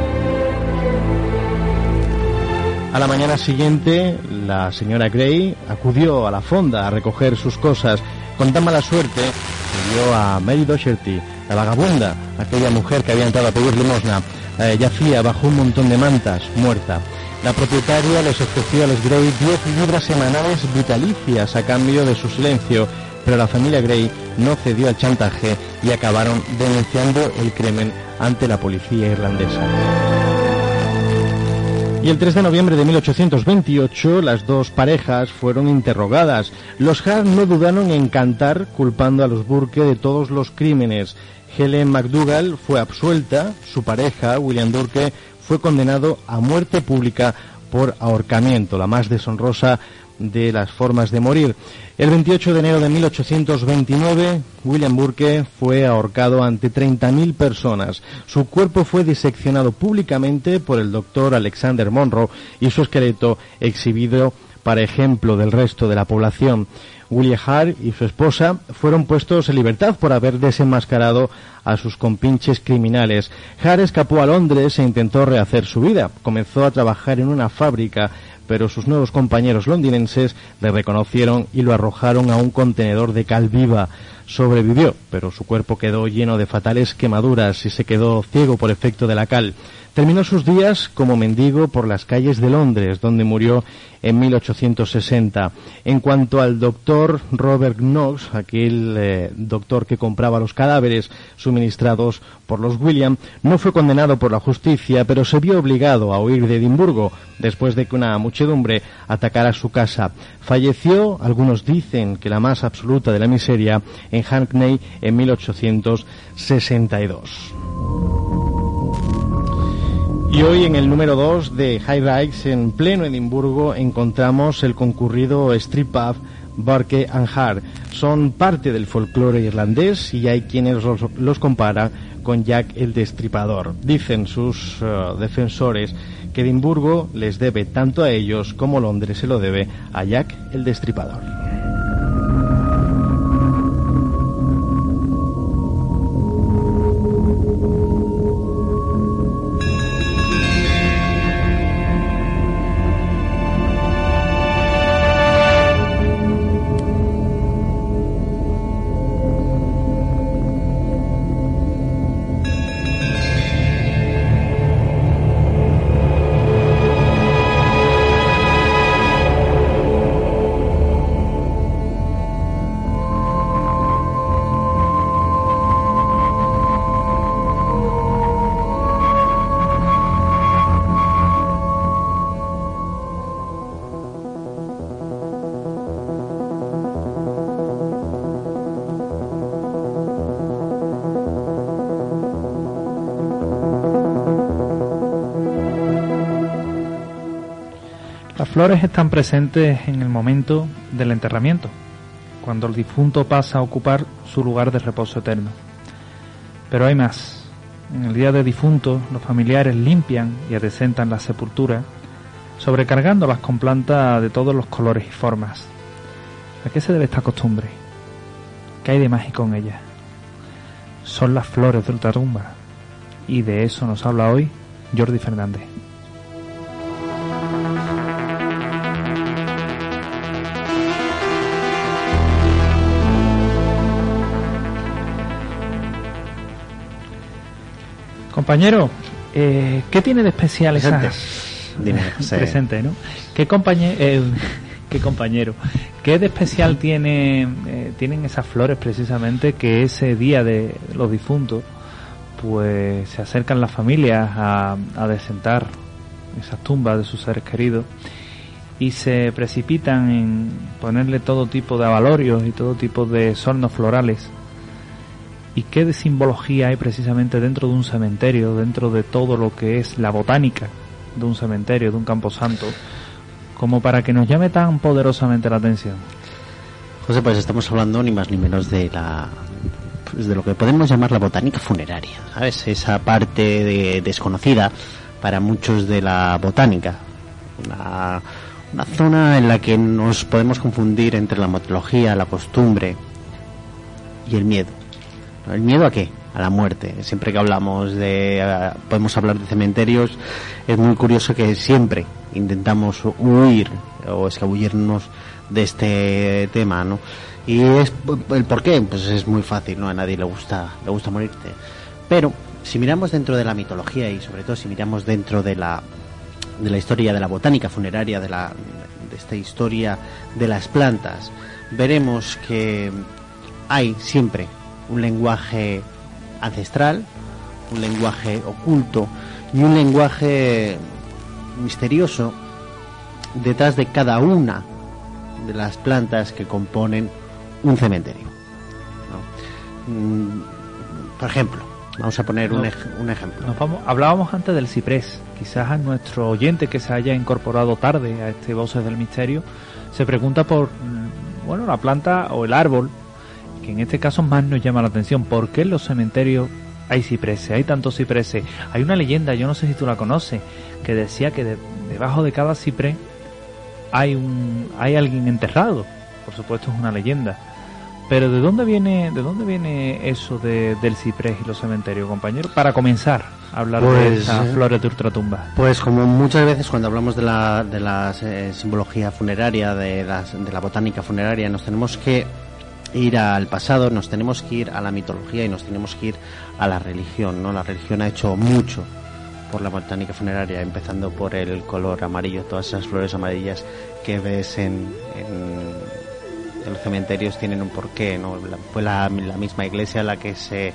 A la mañana siguiente, la señora Gray acudió a la fonda a recoger sus cosas. Con tan mala suerte, se vio a Mary Doherty, la vagabunda, aquella mujer que había entrado a pedir limosna, yacía bajo un montón de mantas, muerta. La propietaria les ofreció a los Gray 10 libras semanales vitalicias a cambio de su silencio, pero la familia Gray no cedió al chantaje y acabaron denunciando el crimen ante la policía irlandesa. Y el 3 de noviembre de 1828 las dos parejas fueron interrogadas. Los Hart no dudaron en cantar culpando a los Burke de todos los crímenes. Helen McDougall fue absuelta, su pareja, William Burke, fue condenado a muerte pública por ahorcamiento, la más deshonrosa de las formas de morir. El 28 de enero de 1829, William Burke fue ahorcado ante 30.000 personas. Su cuerpo fue diseccionado públicamente por el doctor Alexander Monroe y su esqueleto exhibido para ejemplo del resto de la población. William Hart y su esposa fueron puestos en libertad por haber desenmascarado a sus compinches criminales. Hart escapó a Londres e intentó rehacer su vida. Comenzó a trabajar en una fábrica, pero sus nuevos compañeros londinenses le reconocieron y lo arrojaron a un contenedor de cal viva. Sobrevivió, pero su cuerpo quedó lleno de fatales quemaduras y se quedó ciego por efecto de la cal. Terminó sus días como mendigo por las calles de Londres, donde murió en 1860. En cuanto al doctor Robert Knox, aquel doctor que compraba los cadáveres suministrados por los William, no fue condenado por la justicia, pero se vio obligado a huir de Edimburgo después de que una muchedumbre atacara su casa. Falleció, algunos dicen que la más absoluta de la miseria, en Hackney en 1862. Y hoy en el número 2 de High Rise, en pleno Edimburgo, encontramos el concurrido street pub Burke and Hart. Son parte del folclore irlandés y hay quienes los comparan con Jack el Destripador. Dicen sus defensores que Edimburgo les debe tanto a ellos como Londres se lo debe a Jack el Destripador. Las flores están presentes en el momento del enterramiento, cuando el difunto pasa a ocupar su lugar de reposo eterno. Pero hay más. En el día de difuntos, los familiares limpian y adecentan la sepultura, sobrecargándolas con plantas de todos los colores y formas. ¿A qué se debe esta costumbre? ¿Qué hay de mágico en ella? Son las flores de ultratumba, y de eso nos habla hoy Jordi Fernández. Compañero, ¿qué tiene de especial presente, ¿no? ¿Qué compañero? ¿Qué de especial tienen esas flores precisamente que ese día de los difuntos, pues se acercan las familias a desentar esas tumbas de sus seres queridos y se precipitan en ponerle todo tipo de abalorios y todo tipo de sornos florales? ¿Y qué de simbología hay precisamente dentro de un cementerio, dentro de todo lo que es la botánica de un cementerio, de un camposanto, como para que nos llame tan poderosamente la atención? José, pues estamos hablando ni más ni menos de de lo que podemos llamar la botánica funeraria, ¿sabes? Esa parte desconocida para muchos de la botánica, una zona en la que nos podemos confundir entre la mitología, la costumbre y el miedo. ¿El miedo a qué? A la muerte. Siempre que hablamos podemos hablar de cementerios, es muy curioso que siempre intentamos huir o escabullirnos de este tema, ¿no? Y es el por qué, pues es muy fácil, ¿no? A nadie le gusta morirte. Pero si miramos dentro de la mitología y sobre todo si miramos dentro de la historia de la botánica funeraria, de esta historia de las plantas, veremos que hay siempre un lenguaje ancestral, un lenguaje oculto y un lenguaje misterioso detrás de cada una de las plantas que componen un cementerio, ¿no? Por ejemplo, Vamos a poner un ejemplo. Hablábamos antes del ciprés. Quizás a nuestro oyente que se haya incorporado tarde a este Voces del Misterio se pregunta por, bueno, la planta o el árbol, que en este caso más nos llama la atención. ¿Por qué en los cementerios hay cipreses? Hay tantos cipreses. Hay una leyenda, yo no sé si tú la conoces, que decía que debajo de cada ciprés hay alguien enterrado. Por supuesto es una leyenda. Pero ¿de dónde viene eso del ciprés y los cementerios, compañero? Para comenzar a hablar de esas flores de ultratumba. Pues como muchas veces cuando hablamos de la simbología funeraria, de la botánica funeraria, nos tenemos que ir al pasado, nos tenemos que ir a la mitología y nos tenemos que ir a la religión, ¿no? La religión ha hecho mucho por la botánica funeraria, empezando por el color amarillo, todas esas flores amarillas que ves en los cementerios tienen un porqué, ¿no? Fue la misma iglesia la que se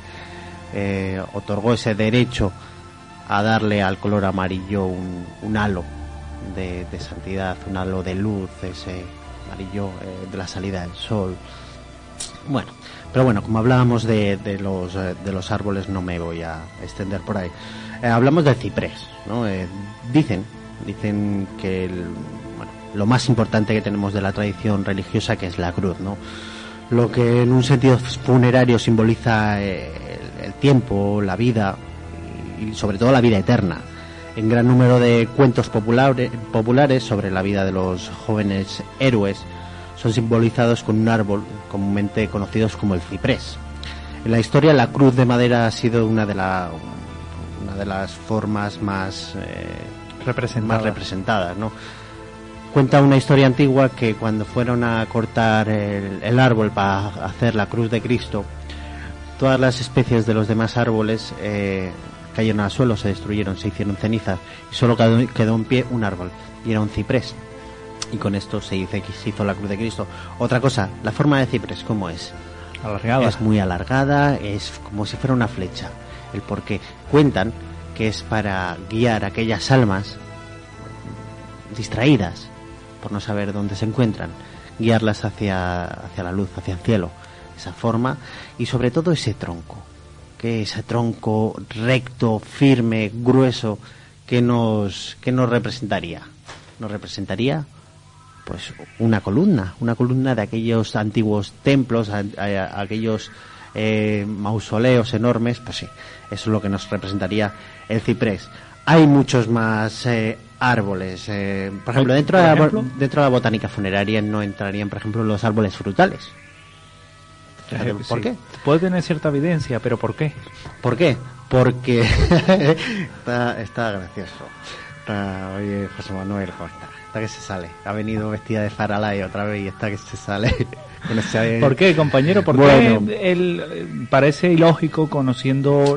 otorgó ese derecho a darle al color amarillo un halo de santidad, un halo de luz, ese amarillo de la salida del sol. Bueno, pero bueno, como hablábamos de los árboles, no me voy a extender por ahí. Hablamos del ciprés, ¿no? Dicen que lo más importante que tenemos de la tradición religiosa, que es la cruz, ¿no? Lo que en un sentido funerario simboliza el tiempo, la vida y sobre todo la vida eterna. En gran número de cuentos populares sobre la vida de los jóvenes héroes son simbolizados con un árbol comúnmente conocidos como el ciprés. En la historia, la cruz de madera ha sido una de las formas más representadas, ¿no? Cuenta una historia antigua que cuando fueron a cortar el árbol para hacer la cruz de Cristo, todas las especies de los demás árboles cayeron al suelo, se destruyeron, se hicieron cenizas y solo quedó en pie un árbol, y era un ciprés. Y con esto se dice que se hizo la cruz de Cristo. Otra cosa, la forma de ciprés, ¿cómo es? Alargada. Es muy alargada, es como si fuera una flecha. El porqué. Cuentan que es para guiar a aquellas almas distraídas por no saber dónde se encuentran, guiarlas hacia la luz, hacia el cielo. Esa forma, y sobre todo ese tronco, que ese tronco recto, firme, grueso, que nos representaría. Nos representaría pues una columna de aquellos antiguos templos, aquellos mausoleos enormes. Pues sí, eso es lo que nos representaría el ciprés. Hay muchos más árboles, por ejemplo, dentro de la botánica funeraria no entrarían, por ejemplo, los árboles frutales. ¿Por qué? Puede tener cierta evidencia, pero ¿por qué? ¿Por qué? Porque está gracioso. Oye, José Manuel, ¿cómo está? Está que se sale. Ha venido vestida de Faralay otra vez y está que se sale. ¿Por qué, compañero? Porque él parece ilógico conociendo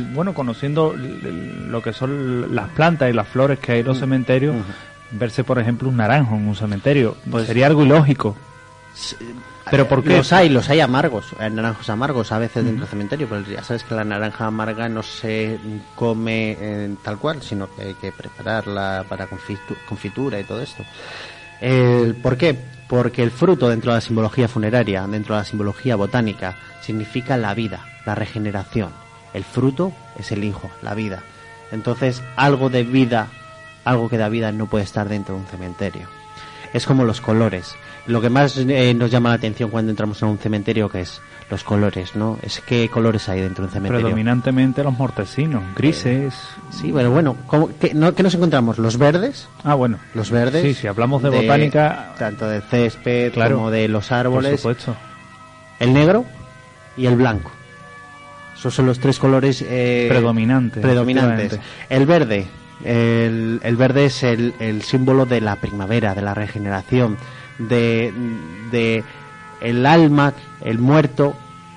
lo que son las plantas y las flores que hay en los cementerios, verse, por ejemplo, un naranjo en un cementerio. Pues sería algo ilógico. ¿Pero por qué? Los hay amargos, naranjos amargos a veces dentro del cementerio, pero ya sabes que la naranja amarga no se come tal cual, sino que hay que prepararla para confitura y todo esto. ¿Por qué? Porque el fruto dentro de la simbología funeraria, dentro de la simbología botánica, significa la vida, la regeneración. El fruto es el hijo, la vida. Entonces, algo de vida, algo que da vida no puede estar dentro de un cementerio. Es como los colores. Lo que más nos llama la atención cuando entramos en un cementerio, que es los colores, ¿no? Es qué colores hay dentro de un cementerio. Predominantemente los mortecinos, grises. Sí, bueno, ¿qué nos encontramos? ¿Los verdes? Ah, bueno. Los verdes. Sí, si hablamos de botánica. Tanto del césped, claro, como de los árboles. Por supuesto. El negro y el blanco. Esos son los tres colores predominantes. El verde. El verde es el símbolo de la primavera, de la regeneración, de el alma, el muerto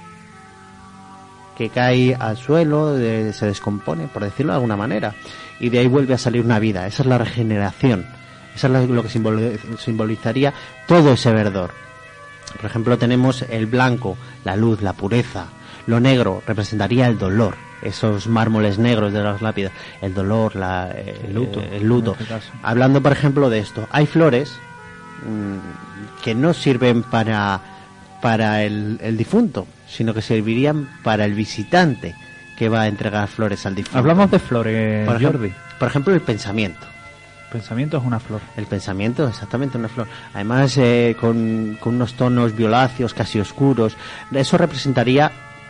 que cae al suelo, se descompone, por decirlo de alguna manera, y de ahí vuelve a salir una vida. Esa es la regeneración. Eso es lo que simbolizaría todo ese verdor. Por ejemplo, tenemos el blanco, la luz, la pureza. Lo negro representaría el dolor, esos mármoles negros de las lápidas, el dolor, el luto. Hablando, por ejemplo, de esto, hay flores que no sirven para el difunto, sino que servirían para el visitante que va a entregar flores al difunto. Hablamos de flores, Jordi. Por ejemplo, el pensamiento. El pensamiento es una flor. El pensamiento, exactamente, una flor. Además, con unos tonos violáceos, casi oscuros. Eso representaría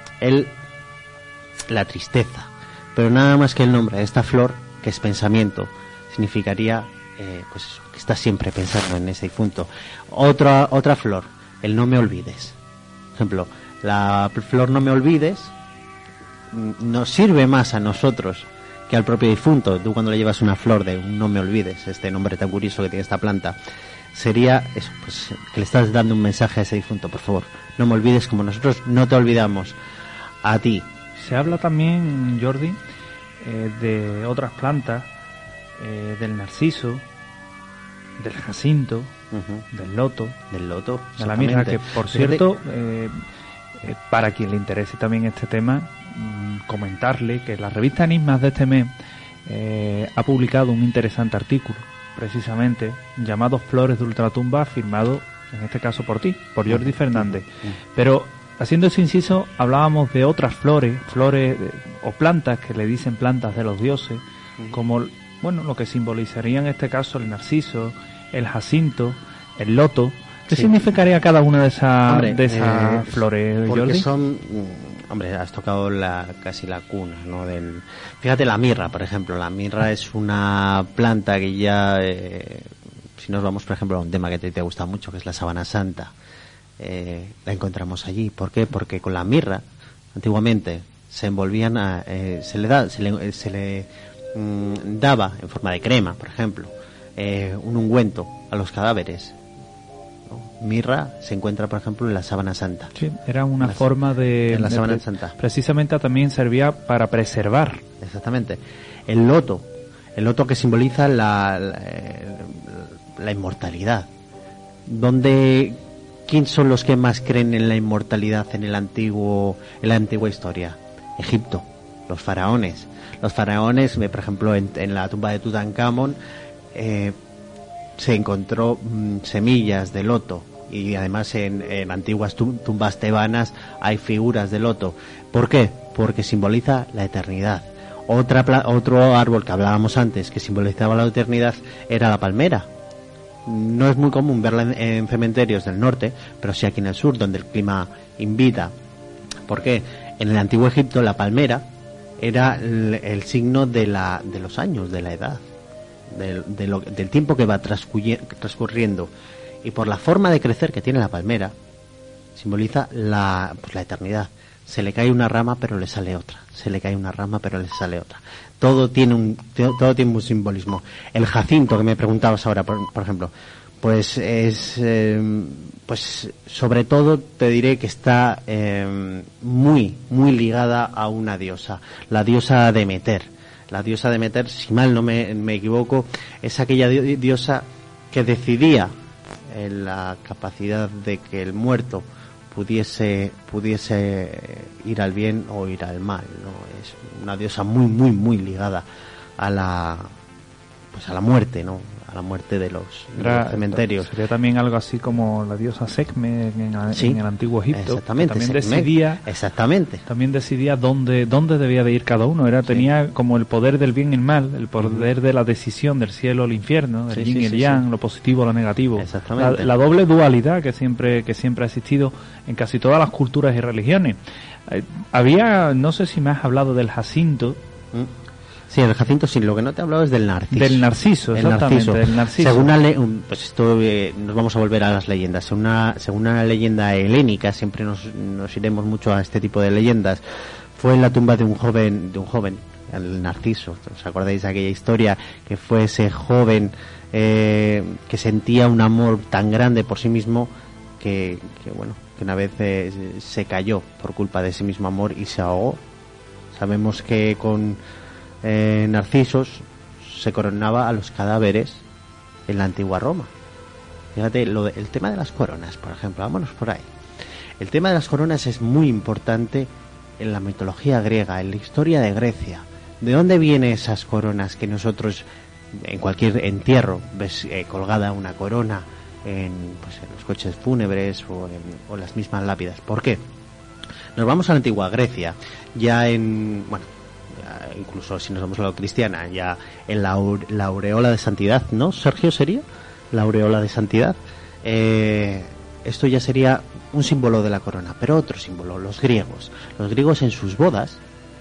la tristeza. Pero nada más que el nombre de esta flor, que es pensamiento, significaría pues eso, que estás siempre pensando en ese difunto. Otra flor, el no me olvides. Por ejemplo, la flor no me olvides nos sirve más a nosotros que al propio difunto. Tú cuando le llevas una flor de un no me olvides, este nombre tan curioso que tiene esta planta, sería eso, pues que le estás dando un mensaje a ese difunto: por favor, no me olvides como nosotros no te olvidamos a ti. Se habla también, Jordi, de otras plantas, del narciso, del jacinto, del loto, de la mirra, que por cierto, para quien le interese también este tema, comentarle que la revista Enigmas de este mes ha publicado un interesante artículo, precisamente llamado Flores de Ultratumba, firmado en este caso por ti, por Jordi Fernández. Pero haciendo ese inciso, hablábamos de otras flores o plantas que le dicen plantas de los dioses, como lo que simbolizaría en este caso el narciso, el jacinto, el loto. ¿Qué significaría cada una de esas flores, porque Jordi? Son, has tocado casi la cuna, ¿no? Fíjate, la mirra, por ejemplo. La mirra es una planta que ya, si nos vamos, por ejemplo, a un tema que te gusta mucho, que es la Sábana Santa, la encontramos allí. ¿Por qué? Porque con la mirra, antiguamente, se envolvían, se le daba en forma de crema, por ejemplo, un ungüento a los cadáveres. Mirra se encuentra, por ejemplo, en la Sábana Santa. Sí, era una forma de... En la Sábana Santa. Precisamente también servía para preservar. Exactamente. El loto que simboliza la inmortalidad. ¿Quién son los que más creen en la inmortalidad en la antigua historia? Egipto, los faraones. Los faraones, por ejemplo, en la tumba de Tutankamón, se encontró semillas de loto, y además en antiguas tumbas tebanas hay figuras de loto. ¿Por qué? Porque simboliza la eternidad. Otro árbol que hablábamos antes que simbolizaba la eternidad era la palmera. No es muy común verla en cementerios del norte, pero sí aquí en el sur, donde el clima invita. ¿Por qué? En el antiguo Egipto la palmera era el signo de los años, de la edad, del tiempo que va transcurriendo, y por la forma de crecer que tiene la palmera simboliza la eternidad. Se le cae una rama pero le sale otra, se le cae una rama pero le sale otra. Todo tiene un simbolismo. El jacinto que me preguntabas ahora, por ejemplo, pues es pues sobre todo te diré que está muy muy ligada a una diosa, la diosa Demeter. La diosa Demeter, si mal no me equivoco, es aquella diosa que decidía la capacidad de que el muerto pudiese ir al bien o ir al mal, ¿no? Es una diosa muy muy muy ligada a la muerte, ¿no? A la muerte de los cementerios. Sería también algo así como la diosa Sekhmet en el antiguo Egipto. Exactamente. También decidía dónde debía de ir cada uno. Tenía como el poder del bien y el mal, el poder de la decisión del cielo al infierno, del yin y el yang, lo positivo, lo negativo. Exactamente. La doble dualidad que siempre ha existido en casi todas las culturas y religiones. No sé si me has hablado del jacinto. Sí, el jacinto sí, lo que no te he hablado es del narciso. Del narciso, exactamente, del narciso. Según pues esto nos vamos a volver a las leyendas. Según una leyenda helénica, siempre nos iremos mucho a este tipo de leyendas. Fue en la tumba de un joven, el Narciso. ¿Os acordáis de aquella historia? Que fue ese joven que sentía un amor tan grande por sí mismo que una vez se cayó por culpa de ese mismo amor y se ahogó. Sabemos que con Narcisos se coronaba a los cadáveres en la antigua Roma. Fíjate, el tema de las coronas, por ejemplo, vámonos por ahí. El tema de las coronas es muy importante en la mitología griega, en la historia de Grecia. ¿De dónde vienen esas coronas que nosotros en cualquier entierro ves colgada una corona en los coches fúnebres o las mismas lápidas? ¿Por qué? Nos vamos a la antigua Grecia, ya incluso si nos vamos a la cristiana, ya en la aureola de santidad, ¿no? Sergio, ¿sería? La aureola de santidad. Esto ya sería un símbolo de la corona, pero otro símbolo, los griegos. Los griegos en sus bodas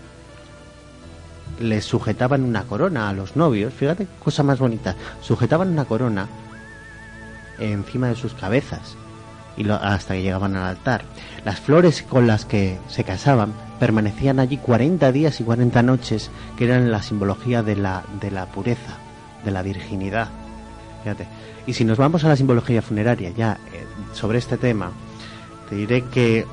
les sujetaban una corona a los novios, fíjate qué cosa más bonita, sujetaban una corona encima de sus cabezas hasta que llegaban al altar. Las flores con las que se casaban permanecían allí 40 días y 40 noches, que eran la simbología de la pureza, de la virginidad. Fíjate. Y si nos vamos a la simbología funeraria ya sobre este tema, te diré que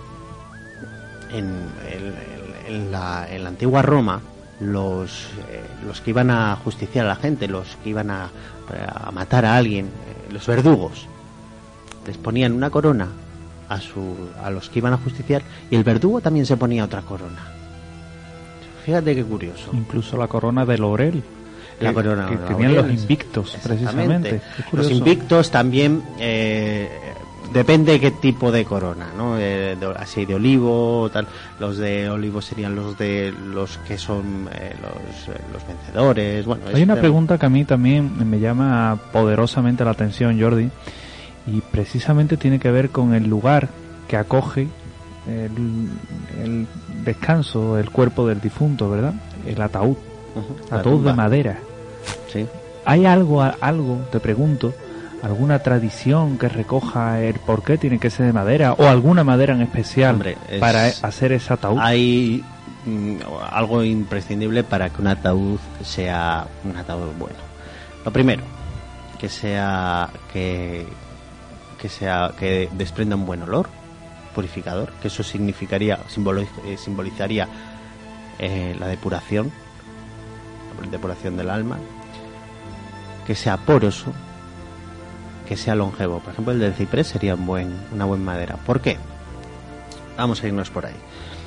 en la antigua Roma los que iban a justiciar a la gente, los que iban a matar a alguien, los verdugos, les ponían una corona a los que iban a justiciar, y el verdugo también se ponía otra corona. Fíjate qué curioso. Incluso la corona de laurel. La corona que tenían los invictos, precisamente. Los invictos también depende de qué tipo de corona, ¿no? Así de olivo, tal. Los de olivo serían los que son los vencedores. Bueno, hay una pregunta que a mí también me llama poderosamente la atención, Jordi, y precisamente tiene que ver con el lugar que acoge el descanso, el cuerpo del difunto, ¿verdad? El ataúd. Ataúd de madera. Sí. ¿Hay algo, te pregunto, alguna tradición que recoja el por qué tiene que ser de madera, o alguna madera en especial? Hombre, para hacer ese ataúd? Hay algo imprescindible para que un ataúd sea un ataúd bueno. Lo primero, que desprenda un buen olor purificador, que eso simbolizaría la depuración del alma, que sea poroso, que sea longevo. Por ejemplo, el del ciprés sería una buena madera. ¿Por qué? Vamos a irnos por ahí.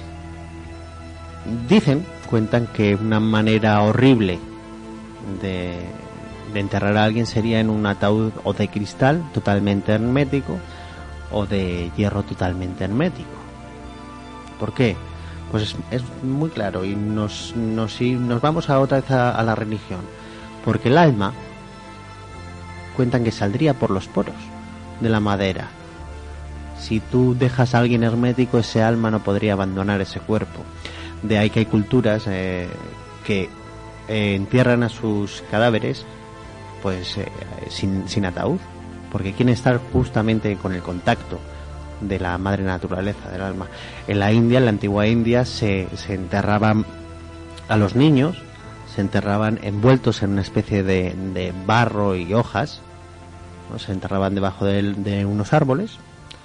Cuentan que una manera horrible de enterrar a alguien sería en un ataúd o de cristal totalmente hermético o de hierro totalmente hermético. ¿Por qué? Pues es muy claro, y nos vamos otra vez a la religión, porque el alma, cuentan que saldría por los poros de la madera. Si tú dejas a alguien hermético, ese alma no podría abandonar ese cuerpo. De ahí que hay culturas que entierran a sus cadáveres pues sin ataúd, porque quieren estar justamente con el contacto de la madre naturaleza del alma. En la India, en la antigua India, se enterraban a los niños, se enterraban envueltos en una especie de barro y hojas, ¿no? Se enterraban debajo de unos árboles,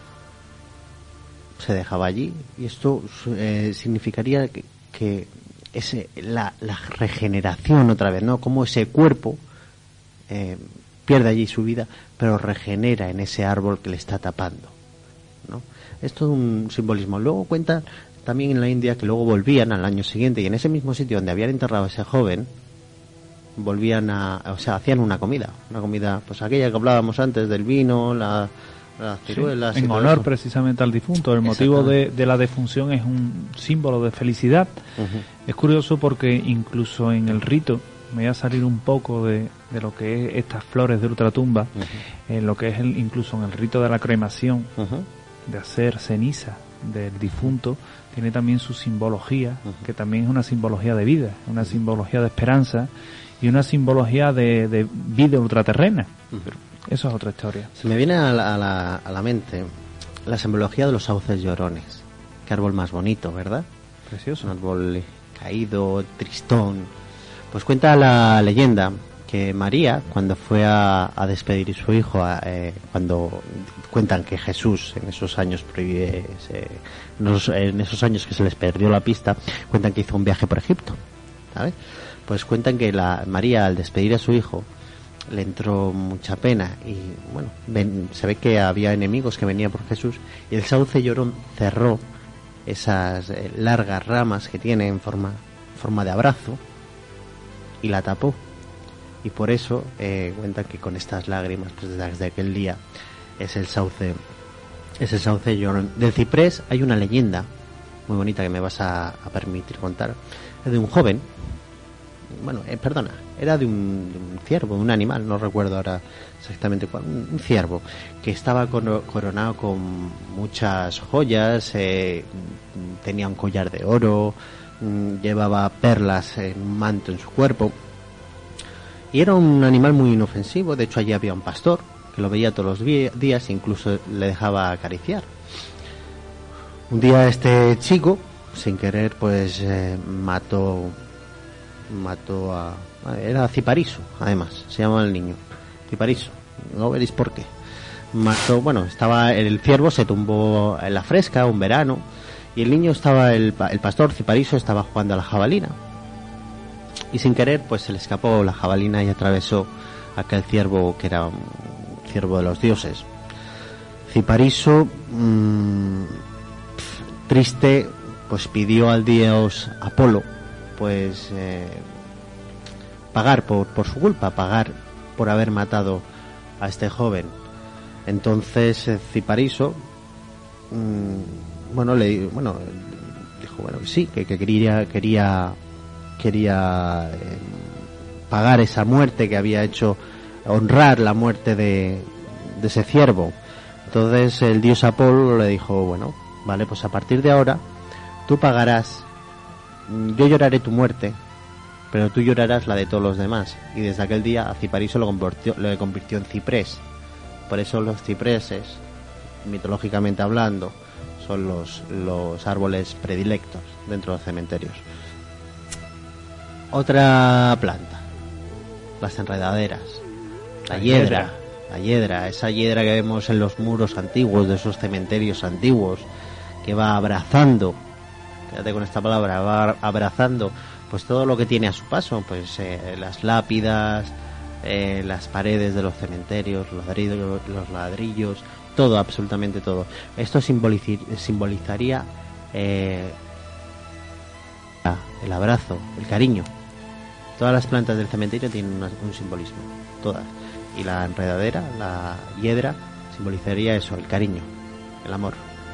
se dejaba allí, y esto significaría que la regeneración otra vez, ¿no? Como ese cuerpo pierde allí su vida, pero regenera en ese árbol que le está tapando, ¿no? Es todo un simbolismo. Luego cuenta también en la India que luego volvían al año siguiente, y en ese mismo sitio donde habían enterrado a ese joven, hacían una comida, pues aquella que hablábamos antes del vino, las ciruelas, sí, en honor precisamente al difunto. El motivo de la defunción es un símbolo de felicidad. Uh-huh. Es curioso porque incluso en el rito, me voy a salir un poco de lo que es estas flores de ultratumba, uh-huh, en lo que es incluso en el rito de la cremación, uh-huh, de hacer ceniza del difunto, tiene también su simbología, uh-huh, que también es una simbología de vida, una simbología de esperanza y una simbología de vida ultraterrena. Uh-huh. Pero eso es otra historia. Se me viene a la mente la simbología de los sauces llorones. Qué árbol más bonito, ¿verdad? Precioso. Un árbol caído, tristón. Pues cuenta la leyenda que María, cuando fue a despedir a su hijo, cuando cuentan que Jesús en esos años en esos años que se les perdió la pista, cuentan que hizo un viaje por Egipto, ¿sabes? Pues cuentan que María, al despedir a su hijo, le entró mucha pena y bueno, se ve que había enemigos que venían por Jesús, y el sauce llorón cerró esas largas ramas que tiene en forma de abrazo y la tapó, y por eso cuentan que con estas lágrimas, pues desde aquel día es el sauce llorón. Del ciprés hay una leyenda muy bonita que me vas a permitir contar. Es de un joven, era de un ciervo, un animal, no recuerdo ahora exactamente cuál, un ciervo, que estaba coronado con muchas joyas, tenía un collar de oro, llevaba perlas en un manto en su cuerpo, y era un animal muy inofensivo. De hecho, allí había un pastor que lo veía todos los días e incluso le dejaba acariciar. Un día este chico, sin querer, pues mató era Cipariso, además, se llamaba el niño, Cipariso, no veréis por qué. Estaba el ciervo, se tumbó en la fresca un verano, y el niño el pastor Cipariso estaba jugando a la jabalina, y sin querer pues se le escapó la jabalina y atravesó aquel ciervo, que era un ciervo de los dioses. Cipariso, triste, pues pidió al dios Apolo pues pagar por su culpa, pagar por haber matado a este joven. Entonces Cipariso dijo sí, que quería pagar esa muerte que había hecho, honrar la muerte de ese ciervo. Entonces el dios Apolo le dijo, vale, pues a partir de ahora tú pagarás, yo lloraré tu muerte, pero tú llorarás la de todos los demás. Y desde aquel día a Cipariso lo convirtió en ciprés. Por eso los cipreses, mitológicamente hablando, son los árboles predilectos dentro de los cementerios. Otra planta, las enredaderas, la hiedra, esa hiedra que vemos en los muros antiguos de esos cementerios antiguos, que va abrazando, quédate con esta palabra, va abrazando pues todo lo que tiene a su paso, pues las lápidas, las paredes de los cementerios, los ladrillos, todo, absolutamente todo. Esto simbolizaría el abrazo, el cariño. Todas las plantas del cementerio tienen un simbolismo, todas. Y la enredadera, la hiedra, simbolizaría eso, el cariño, el amor.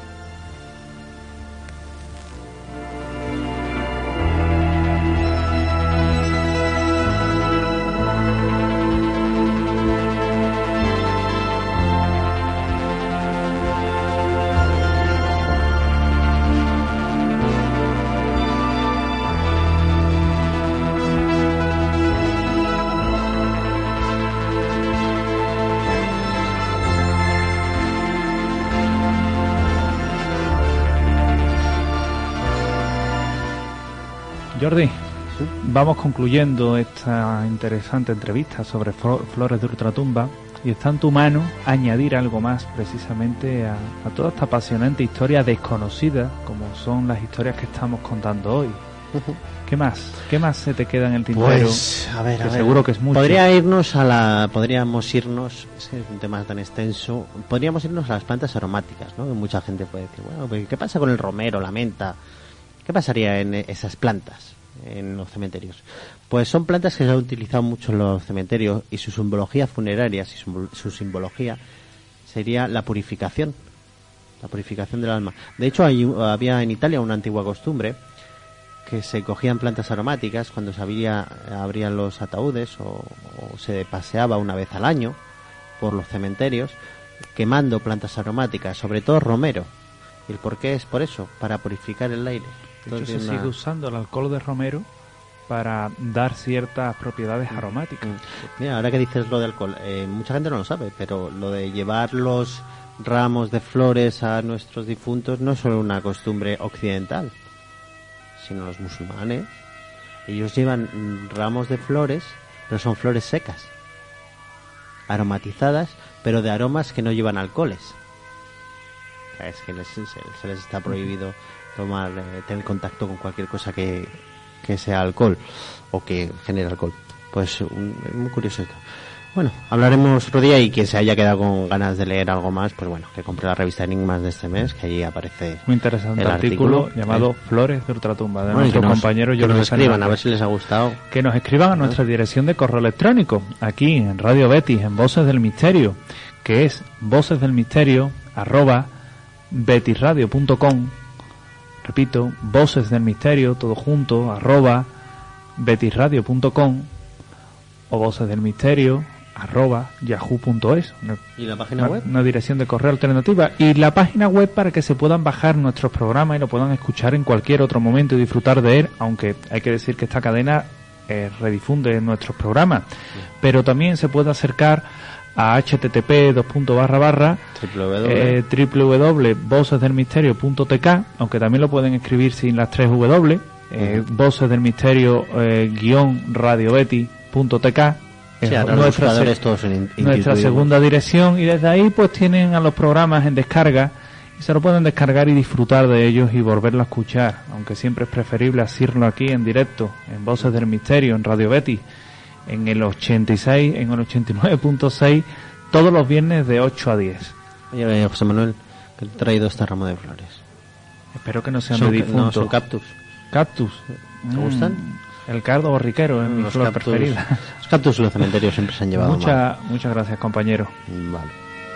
Jordi, vamos concluyendo esta interesante entrevista sobre flores de ultratumba, y está en tu mano añadir algo más precisamente a toda esta apasionante historia desconocida como son las historias que estamos contando hoy. ¿Qué más se te queda en el tintero? Pues, a ver. Seguro que es mucho. Podríamos irnos, es que es un tema tan extenso, podríamos irnos a las plantas aromáticas, ¿no? Mucha gente puede decir, pues, ¿qué pasa con el romero, la menta? ¿Qué pasaría en esas plantas en los cementerios? Pues son plantas que se han utilizado mucho en los cementerios, y su simbología funeraria, su simbología sería la purificación del alma. De hecho, había en Italia una antigua costumbre que se cogían plantas aromáticas cuando se abrían los ataúdes o se paseaba una vez al año por los cementerios quemando plantas aromáticas, sobre todo romero. ¿Y el por qué es por eso? Para purificar el aire. De hecho, se sigue usando el alcohol de romero para dar ciertas propiedades aromáticas. Mira, ahora que dices lo de alcohol, mucha gente no lo sabe, pero lo de llevar los ramos de flores a nuestros difuntos no es solo una costumbre occidental, sino los musulmanes. Ellos llevan ramos de flores, pero son flores secas, aromatizadas, pero de aromas que no llevan alcoholes. Es que se les está prohibido tener contacto con cualquier cosa que sea alcohol o que genere alcohol. Pues muy curioso esto. Bueno, hablaremos otro día, y quien se haya quedado con ganas de leer algo más, pues bueno, que compre la revista Enigmas de este mes, que allí aparece muy interesante el artículo llamado Flores de ultratumba de nuestro compañero Jordi. Que nos escriban, a ver si les ha gustado. Que nos escriban a nuestra dirección de correo electrónico, aquí en Radio Betis, en Voces del Misterio, que es vocesdelmisterio@betisradio.com, repito, Voces del Misterio, todo junto, @betisradio.com o Voces del Misterio @yahoo.es. ¿Y la página web? Una dirección de correo alternativa. Y la página web para que se puedan bajar nuestros programas y lo puedan escuchar en cualquier otro momento y disfrutar de él, aunque hay que decir que esta cadena redifunde nuestros programas. Sí. Pero también se puede acercar a http://www.vocesdelmisterio.tk, aunque también lo pueden escribir sin las 3 W, vocesdelmisterio-radiobeti.tk. Sí, nuestra segunda dirección, y desde ahí pues tienen a los programas en descarga y se lo pueden descargar y disfrutar de ellos y volverlo a escuchar, aunque siempre es preferible hacerlo aquí en directo en Voces del Misterio, en Radio Betis, en el 86, en el 89.6, todos los viernes de 8 a 10. Oye, José Manuel, que he traído este ramo de flores. Espero que no sean de difunto. No, son cactus. ¿Cactus? ¿Te gustan? El cardo borriquero es mi flor preferida. Los cactus en los cementerios siempre se han llevado Muchas gracias, compañero. Vale.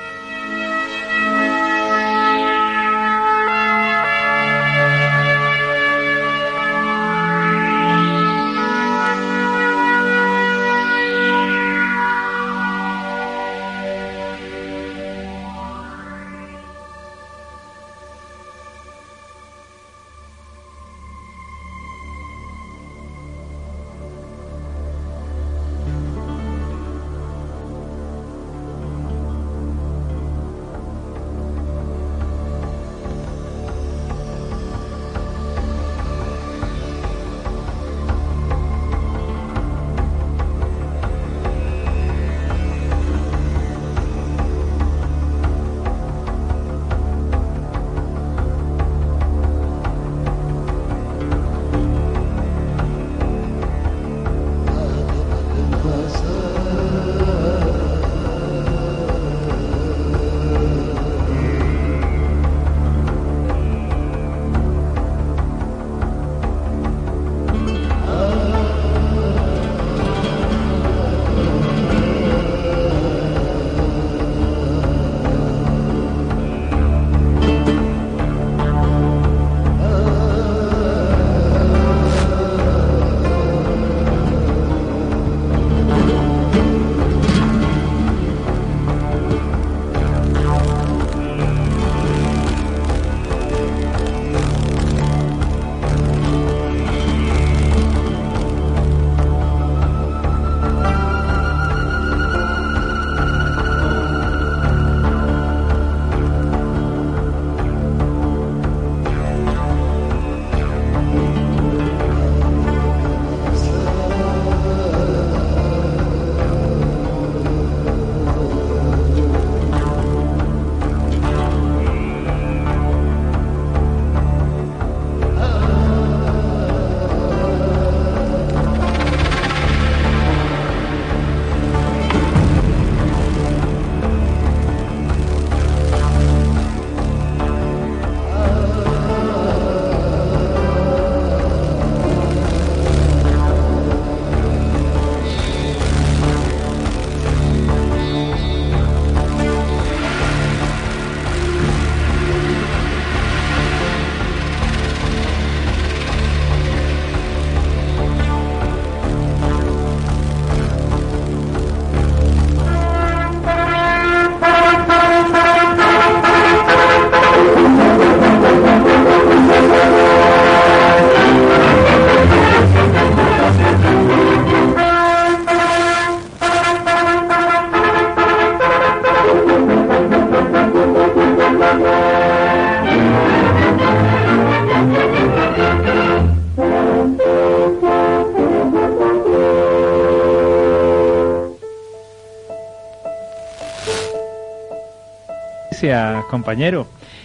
Gracias, compañero.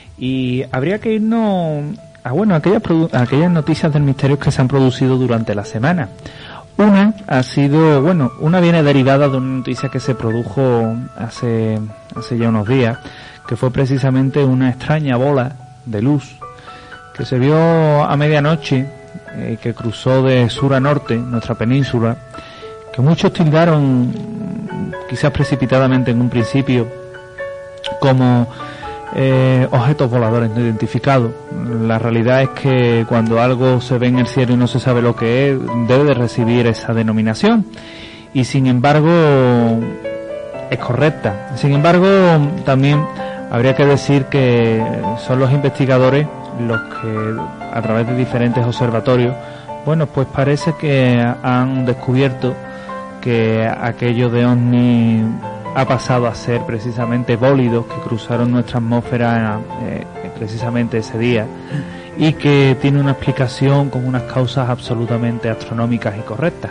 Y habría que irnos a aquellas noticias del misterio que se han producido durante la semana. Una ha sido, una viene derivada de una noticia que se produjo hace ya unos días, que fue precisamente una extraña bola de luz que se vio a medianoche, que cruzó de sur a norte nuestra península, que muchos tildaron, quizás precipitadamente en un principio, como objetos voladores no identificados. La realidad es que cuando algo se ve en el cielo y no se sabe lo que es, debe de recibir esa denominación, y sin embargo es correcta. Sin embargo, también habría que decir que son los investigadores los que, a través de diferentes observatorios, bueno, pues parece que han descubierto que aquello de OVNI ha pasado a ser precisamente bólidos que cruzaron nuestra atmósfera precisamente ese día, y que tiene una explicación con unas causas absolutamente astronómicas y correctas.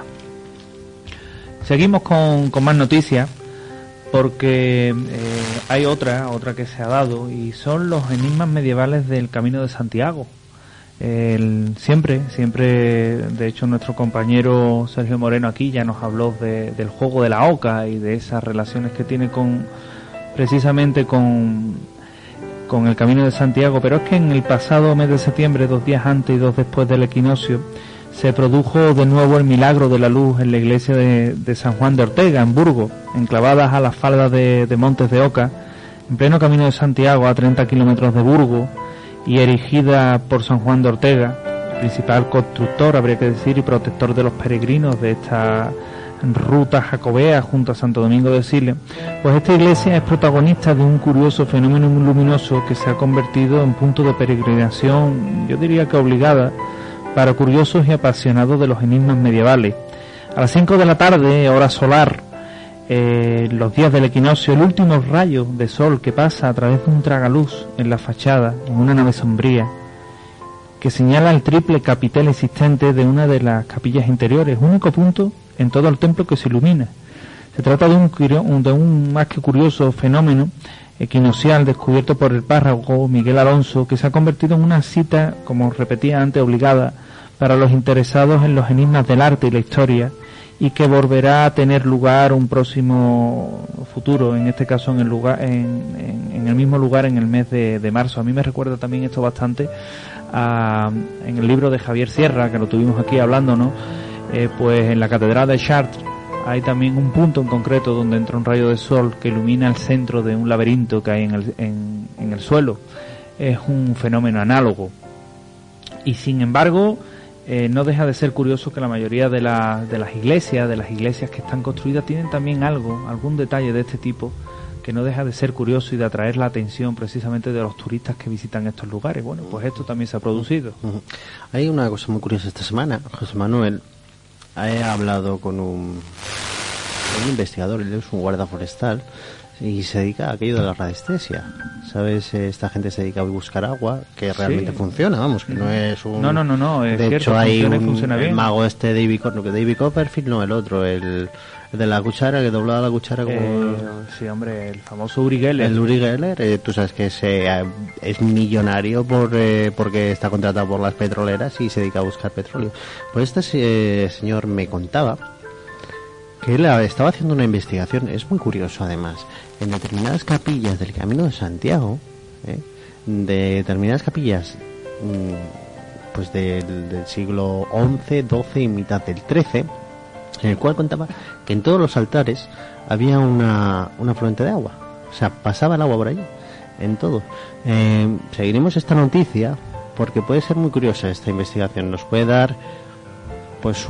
Seguimos con más noticias, porque hay otra que se ha dado, y son los enigmas medievales del Camino de Santiago. Siempre, de hecho, nuestro compañero Sergio Moreno aquí ya nos habló del juego de la oca y de esas relaciones que tiene precisamente con el Camino de Santiago. Pero es que en el pasado mes de septiembre, 2 días antes y 2 después del equinoccio, se produjo de nuevo el milagro de la luz en la iglesia de San Juan de Ortega, en Burgos, enclavadas a las faldas de Montes de Oca, en pleno Camino de Santiago, a 30 kilómetros de Burgos, y erigida por San Juan de Ortega, principal constructor, habría que decir, y protector de los peregrinos de esta ruta jacobea junto a Santo Domingo de Siles. Pues esta iglesia es protagonista de un curioso fenómeno luminoso que se ha convertido en punto de peregrinación, yo diría que obligada, para curiosos y apasionados de los enigmas medievales. A las 5 de la tarde, hora solar, los días del equinoccio, el último rayo de sol que pasa a través de un tragaluz en la fachada, en una nave sombría, que señala el triple capitel existente de una de las capillas interiores, único punto en todo el templo que se ilumina. Se trata de un más que curioso fenómeno equinoccial descubierto por el párroco Miguel Alonso, que se ha convertido en una cita, como repetía antes, obligada para los interesados en los enigmas del arte y la historia, y que volverá a tener lugar un próximo futuro, en este caso en el mismo lugar, en el mes de marzo. A mí me recuerda también esto bastante en el libro de Javier Sierra, que lo tuvimos aquí hablando, ¿no? Pues en la catedral de Chartres hay también un punto en concreto donde entra un rayo de sol que ilumina el centro de un laberinto que hay en el suelo. Es un fenómeno análogo, y sin embargo no deja de ser curioso que la mayoría de las iglesias que están construidas tienen también algún detalle de este tipo, que no deja de ser curioso y de atraer la atención precisamente de los turistas que visitan estos lugares. Bueno, pues esto también se ha producido. Hay una cosa muy curiosa esta semana. José Manuel ha hablado con un investigador, él es un guarda forestal y se dedica a aquello de la radiestesia. ¿Sabes? Esta gente se dedica a buscar agua que realmente funciona, vamos, que no es un... No, es de cierto, hecho hay funciona bien. El mago David Copperfield, no, el otro, el de la cuchara, que doblaba la cuchara como... sí, hombre, el famoso Uri Geller. El Uri Geller, tú sabes que es millonario porque está contratado por las petroleras y se dedica a buscar petróleo. Pues este señor me contaba que él estaba haciendo una investigación, es muy curioso además, en determinadas capillas del Camino de Santiago, de determinadas capillas pues del siglo XI, XII y mitad del XIII, en el cual contaba que en todos los altares había una fuente de agua, o sea, pasaba el agua por allí, en todo. Seguiremos esta noticia porque puede ser muy curiosa esta investigación, nos puede dar pues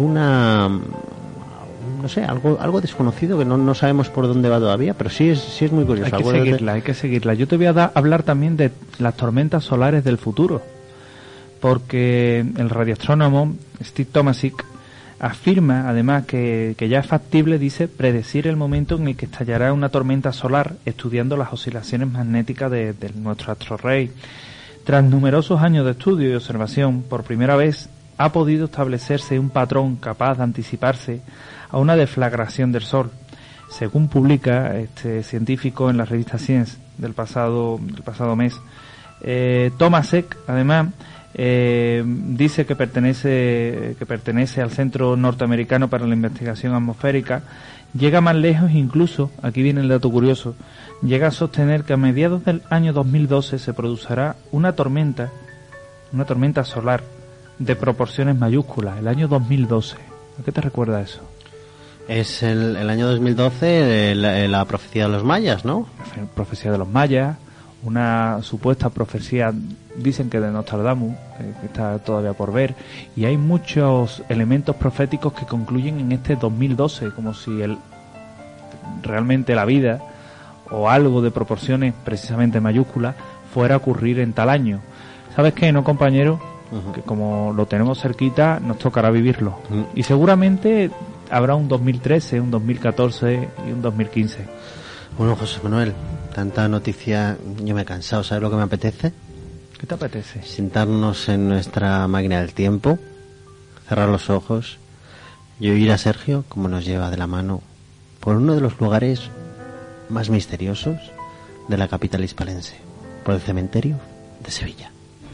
no sé, algo desconocido que no sabemos por dónde va todavía, pero sí es muy curioso. Hay que seguirla. Yo te voy a hablar también de las tormentas solares del futuro, porque el radioastrónomo Steve Tomasic afirma además que ya es factible, dice, predecir el momento en el que estallará una tormenta solar estudiando las oscilaciones magnéticas de nuestro astro rey. Tras numerosos años de estudio y observación, por primera vez ha podido establecerse un patrón capaz de anticiparse a una deflagración del Sol, según publica este científico en la revista Science del pasado mes. Tomasic, además, dice que pertenece al Centro Norteamericano para la Investigación Atmosférica. Llega más lejos, incluso, aquí viene el dato curioso, llega a sostener que a mediados del año 2012 se producirá una tormenta solar de proporciones mayúsculas, el año 2012. ¿A qué te recuerda eso? Es el año 2012, la profecía de los mayas, ¿no? Profecía de los mayas, una supuesta profecía, dicen que de Nostradamus, que está todavía por ver, y hay muchos elementos proféticos que concluyen en este 2012, como si realmente la vida o algo de proporciones precisamente mayúsculas fuera a ocurrir en tal año. ¿Sabes qué, no, compañero? Que como lo tenemos cerquita, nos tocará vivirlo. Y seguramente habrá un 2013, un 2014 y un 2015. Bueno, José Manuel, tanta noticia, yo me he cansado. ¿Sabes lo que me apetece? ¿Qué te apetece? Sentarnos en nuestra máquina del tiempo, cerrar los ojos y oír a Sergio cómo nos lleva de la mano por uno de los lugares más misteriosos de la capital hispalense, por el cementerio de Sevilla.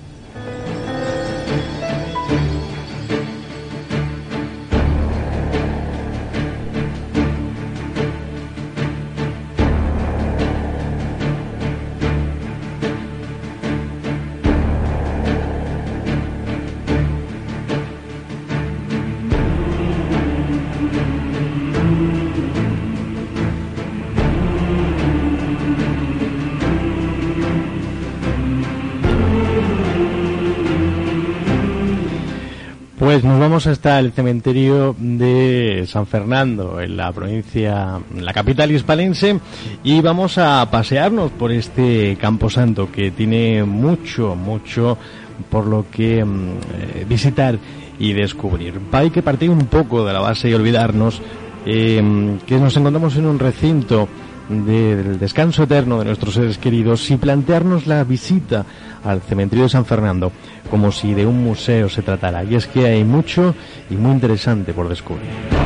Pues nos vamos hasta el cementerio de San Fernando, en la provincia, en la capital hispalense, y vamos a pasearnos por este camposanto que tiene mucho por lo que visitar y descubrir. Hay que partir un poco de la base y olvidarnos que nos encontramos en un recinto del descanso eterno de nuestros seres queridos y plantearnos la visita al cementerio de San Fernando como si de un museo se tratara. Y es que hay mucho y muy interesante por descubrir.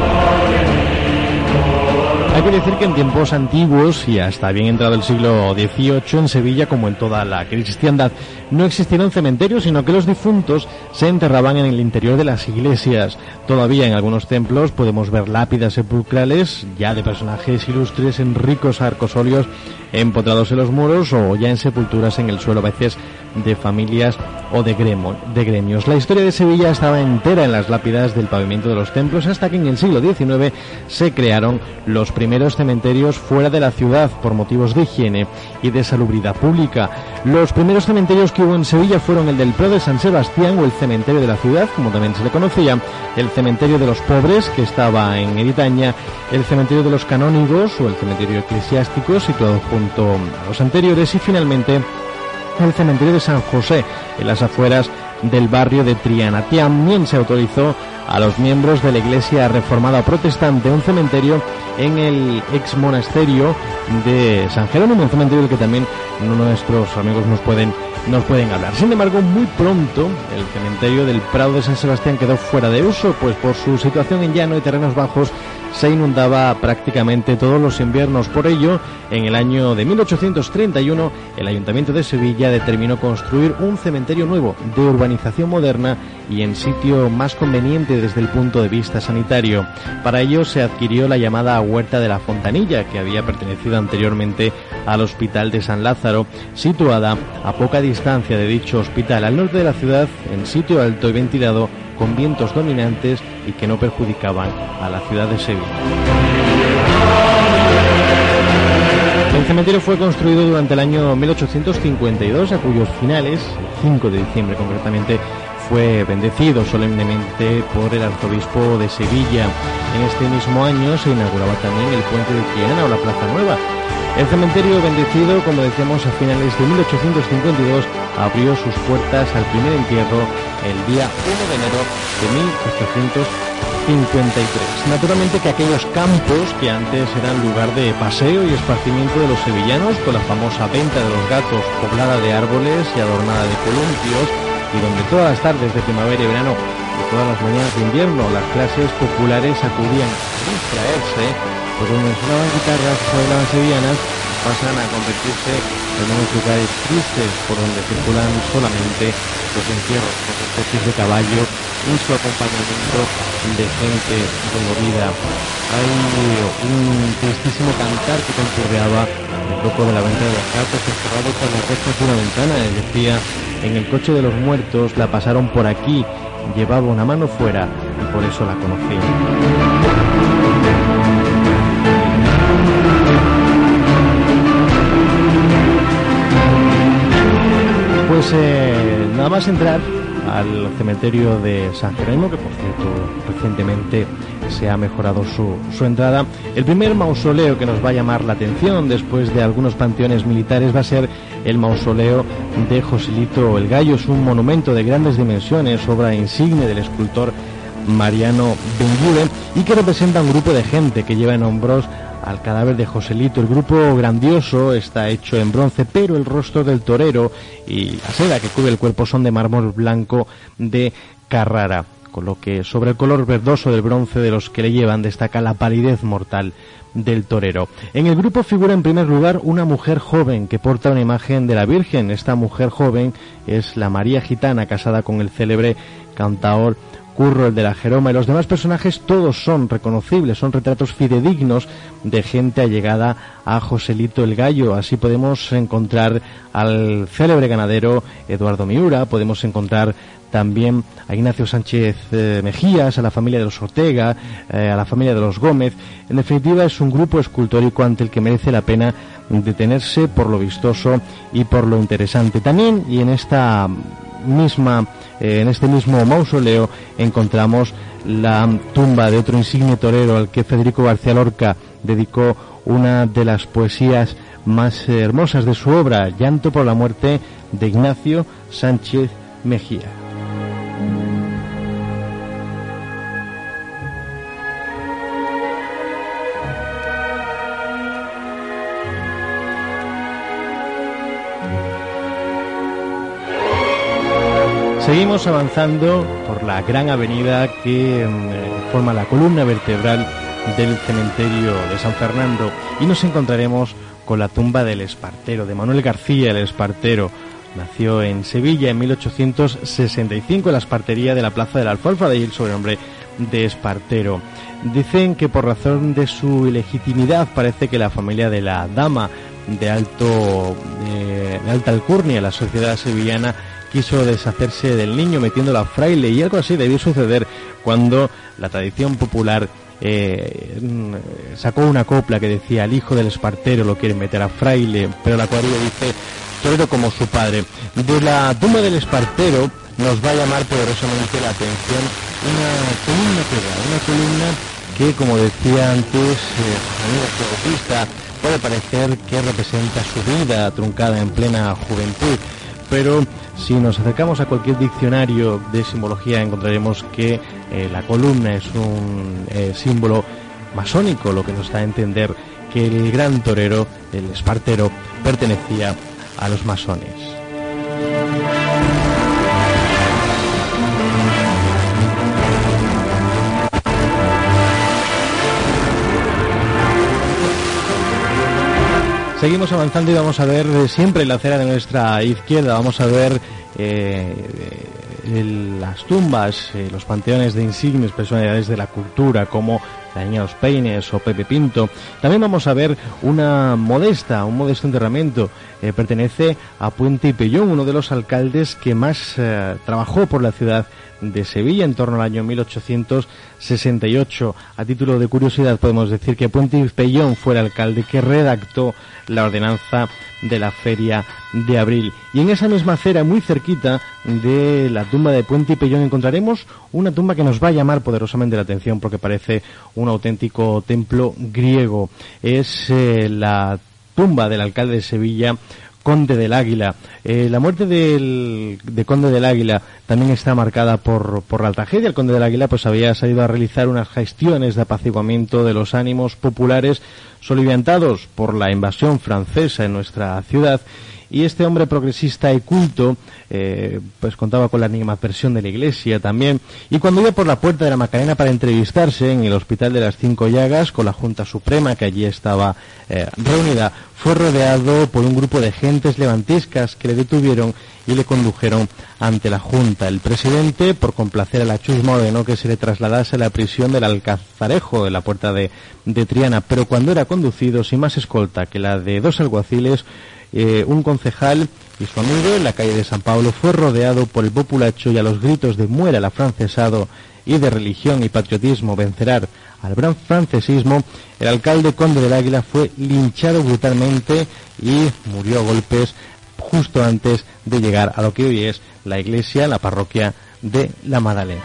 Hay que decir que en tiempos antiguos y hasta bien entrado el siglo XVIII en Sevilla, como en toda la cristiandad, no existieron cementerios, sino que los difuntos se enterraban en el interior de las iglesias. Todavía en algunos templos podemos ver lápidas sepulcrales ya de personajes ilustres en ricos arcosolios empotrados en los muros o ya en sepulturas en el suelo, a veces de familias o de gremios. La historia de Sevilla estaba entera en las lápidas del pavimento de los templos, hasta que en el siglo XIX se crearon los primeros cementerios fuera de la ciudad por motivos de higiene y de salubridad pública. Los primeros cementerios que hubo en Sevilla fueron el del Prado de San Sebastián, o el cementerio de la ciudad, como también se le conocía, el cementerio de los pobres, que estaba en Eritaña, el cementerio de los canónigos o el cementerio eclesiástico, situado junto a los anteriores, y finalmente el cementerio de San José, en las afueras del barrio de Triana. También se autorizó a los miembros de la Iglesia Reformada Protestante un cementerio en el ex monasterio de San Jerónimo, un cementerio del que también nuestros amigos nos pueden hablar. Sin embargo, muy pronto el cementerio del Prado de San Sebastián quedó fuera de uso, pues por su situación en llano y terrenos bajos se inundaba prácticamente todos los inviernos. Por ello, en el año de 1831, el Ayuntamiento de Sevilla determinó construir un cementerio nuevo, de urbanización moderna y en sitio más conveniente desde el punto de vista sanitario. Para ello se adquirió la llamada Huerta de la Fontanilla, que había pertenecido anteriormente al Hospital de San Lázaro, situada a poca distancia de dicho hospital, al norte de la ciudad, en sitio alto y ventilado, con vientos dominantes y que no perjudicaban a la ciudad de Sevilla. El cementerio fue construido durante el año 1852, a cuyos finales, el 5 de diciembre concretamente, fue bendecido solemnemente por el arzobispo de Sevilla. En este mismo año se inauguraba también el puente de Triana o la Plaza Nueva. El cementerio bendecido, como decíamos, a finales de 1852, abrió sus puertas al primer entierro el día 1 de enero de 1853. Naturalmente que aquellos campos que antes eran lugar de paseo y esparcimiento de los sevillanos, con la famosa venta de los gatos poblada de árboles y adornada de columpios, y donde todas las tardes de primavera y verano y todas las mañanas de invierno las clases populares acudían a distraerse, pues donde sonaban guitarras y bailaban sevillanas, pasan a convertirse en unos lugares tristes por donde circulan solamente los entierros, los especies de caballo y su acompañamiento de gente dolorida. Hay un tristísimo cantar que concurreaba el loco de la venta de las cartas, encerrado con las restos de una ventana, y decía: en el coche de los muertos la pasaron por aquí, llevaba una mano fuera y por eso la conocí. Pues nada más entrar al cementerio de San Jerónimo, que por cierto recientemente se ha mejorado su entrada, el primer mausoleo que nos va a llamar la atención después de algunos panteones militares va a ser el mausoleo de Joselito el Gallo. Es un monumento de grandes dimensiones, obra insigne del escultor Mariano Bengude, y que representa un grupo de gente que lleva en hombros al cadáver de Joselito. El grupo grandioso está hecho en bronce, pero el rostro del torero y la seda que cubre el cuerpo son de mármol blanco de Carrara, con lo que sobre el color verdoso del bronce de los que le llevan destaca la palidez mortal del torero. En el grupo figura en primer lugar una mujer joven que porta una imagen de la Virgen. Esta mujer joven es la María Gitana, casada con el célebre cantaor Curro, el de la Jeroma, y los demás personajes todos son reconocibles, son retratos fidedignos de gente allegada a Joselito el Gallo. Así podemos encontrar al célebre ganadero Eduardo Miura, podemos encontrar también a Ignacio Sánchez Mejías, a la familia de los Ortega, a la familia de los Gómez. En definitiva, es un grupo escultórico ante el que merece la pena detenerse por lo vistoso y por lo interesante. También, y en este mismo mausoleo encontramos la tumba de otro insigne torero al que Federico García Lorca dedicó una de las poesías más hermosas de su obra, Llanto por la muerte de Ignacio Sánchez Mejía. Seguimos avanzando por la gran avenida que forma la columna vertebral del cementerio de San Fernando y nos encontraremos con la tumba del Espartero, de Manuel García el Espartero. Nació en Sevilla en 1865 en la espartería de la Plaza de la Alfalfa, de ahí el sobrenombre de Espartero. Dicen que por razón de su ilegitimidad parece que la familia de la dama de alta alcurnia, la sociedad sevillana, quiso deshacerse del niño metiéndolo a fraile, y algo así debió suceder cuando la tradición popular sacó una copla que decía: el hijo del Espartero lo quieren meter a fraile, pero la cuadrilla dice torero como su padre. De la tumba del Espartero nos va a llamar poderosamente la atención una columna que, como decía antes Bautista, puede parecer que representa su vida truncada en plena juventud, pero si nos acercamos a cualquier diccionario de simbología encontraremos que la columna es un símbolo masónico, lo que nos da a entender que el gran torero, el Espartero, pertenecía a los masones. Seguimos avanzando y vamos a ver siempre en la acera de nuestra izquierda, vamos a ver las tumbas, los panteones de insignes personalidades de la cultura como la Niña de los Peines o Pepe Pinto. También vamos a ver un modesto enterramiento. Pertenece a Puente y Pellón, uno de los alcaldes que más trabajó por la ciudad de Sevilla en torno al año 1868. A título de curiosidad podemos decir que Puente y Pellón fue el alcalde que redactó la ordenanza de la Feria de Abril. Y en esa misma acera, muy cerquita de la tumba de Puente y Pellón, encontraremos una tumba que nos va a llamar poderosamente la atención porque parece un auténtico templo griego. Es la tumba del alcalde de Sevilla, Conde del Águila. La muerte de Conde del Águila también está marcada por la tragedia. El Conde del Águila pues había salido a realizar unas gestiones de apaciguamiento de los ánimos populares soliviantados por la invasión francesa en nuestra ciudad, y este hombre progresista y culto pues contaba con la animadversión de la Iglesia también, y cuando iba por la Puerta de la Macarena para entrevistarse en el Hospital de las Cinco Llagas con la Junta Suprema que allí estaba reunida, fue rodeado por un grupo de gentes levantiscas que le detuvieron y le condujeron ante la Junta. El presidente, por complacer a la chusma, ordenó que se le trasladase a la prisión del Alcazarejo de la Puerta de Triana, pero cuando era conducido sin más escolta que la de dos alguaciles, un concejal y su amigo en la calle de San Pablo, fue rodeado por el populacho, y a los gritos de muera el afrancesado y de religión y patriotismo vencerá al gran francesismo, el alcalde Conde del Águila fue linchado brutalmente y murió a golpes justo antes de llegar a lo que hoy es la iglesia, la parroquia de la Madalena.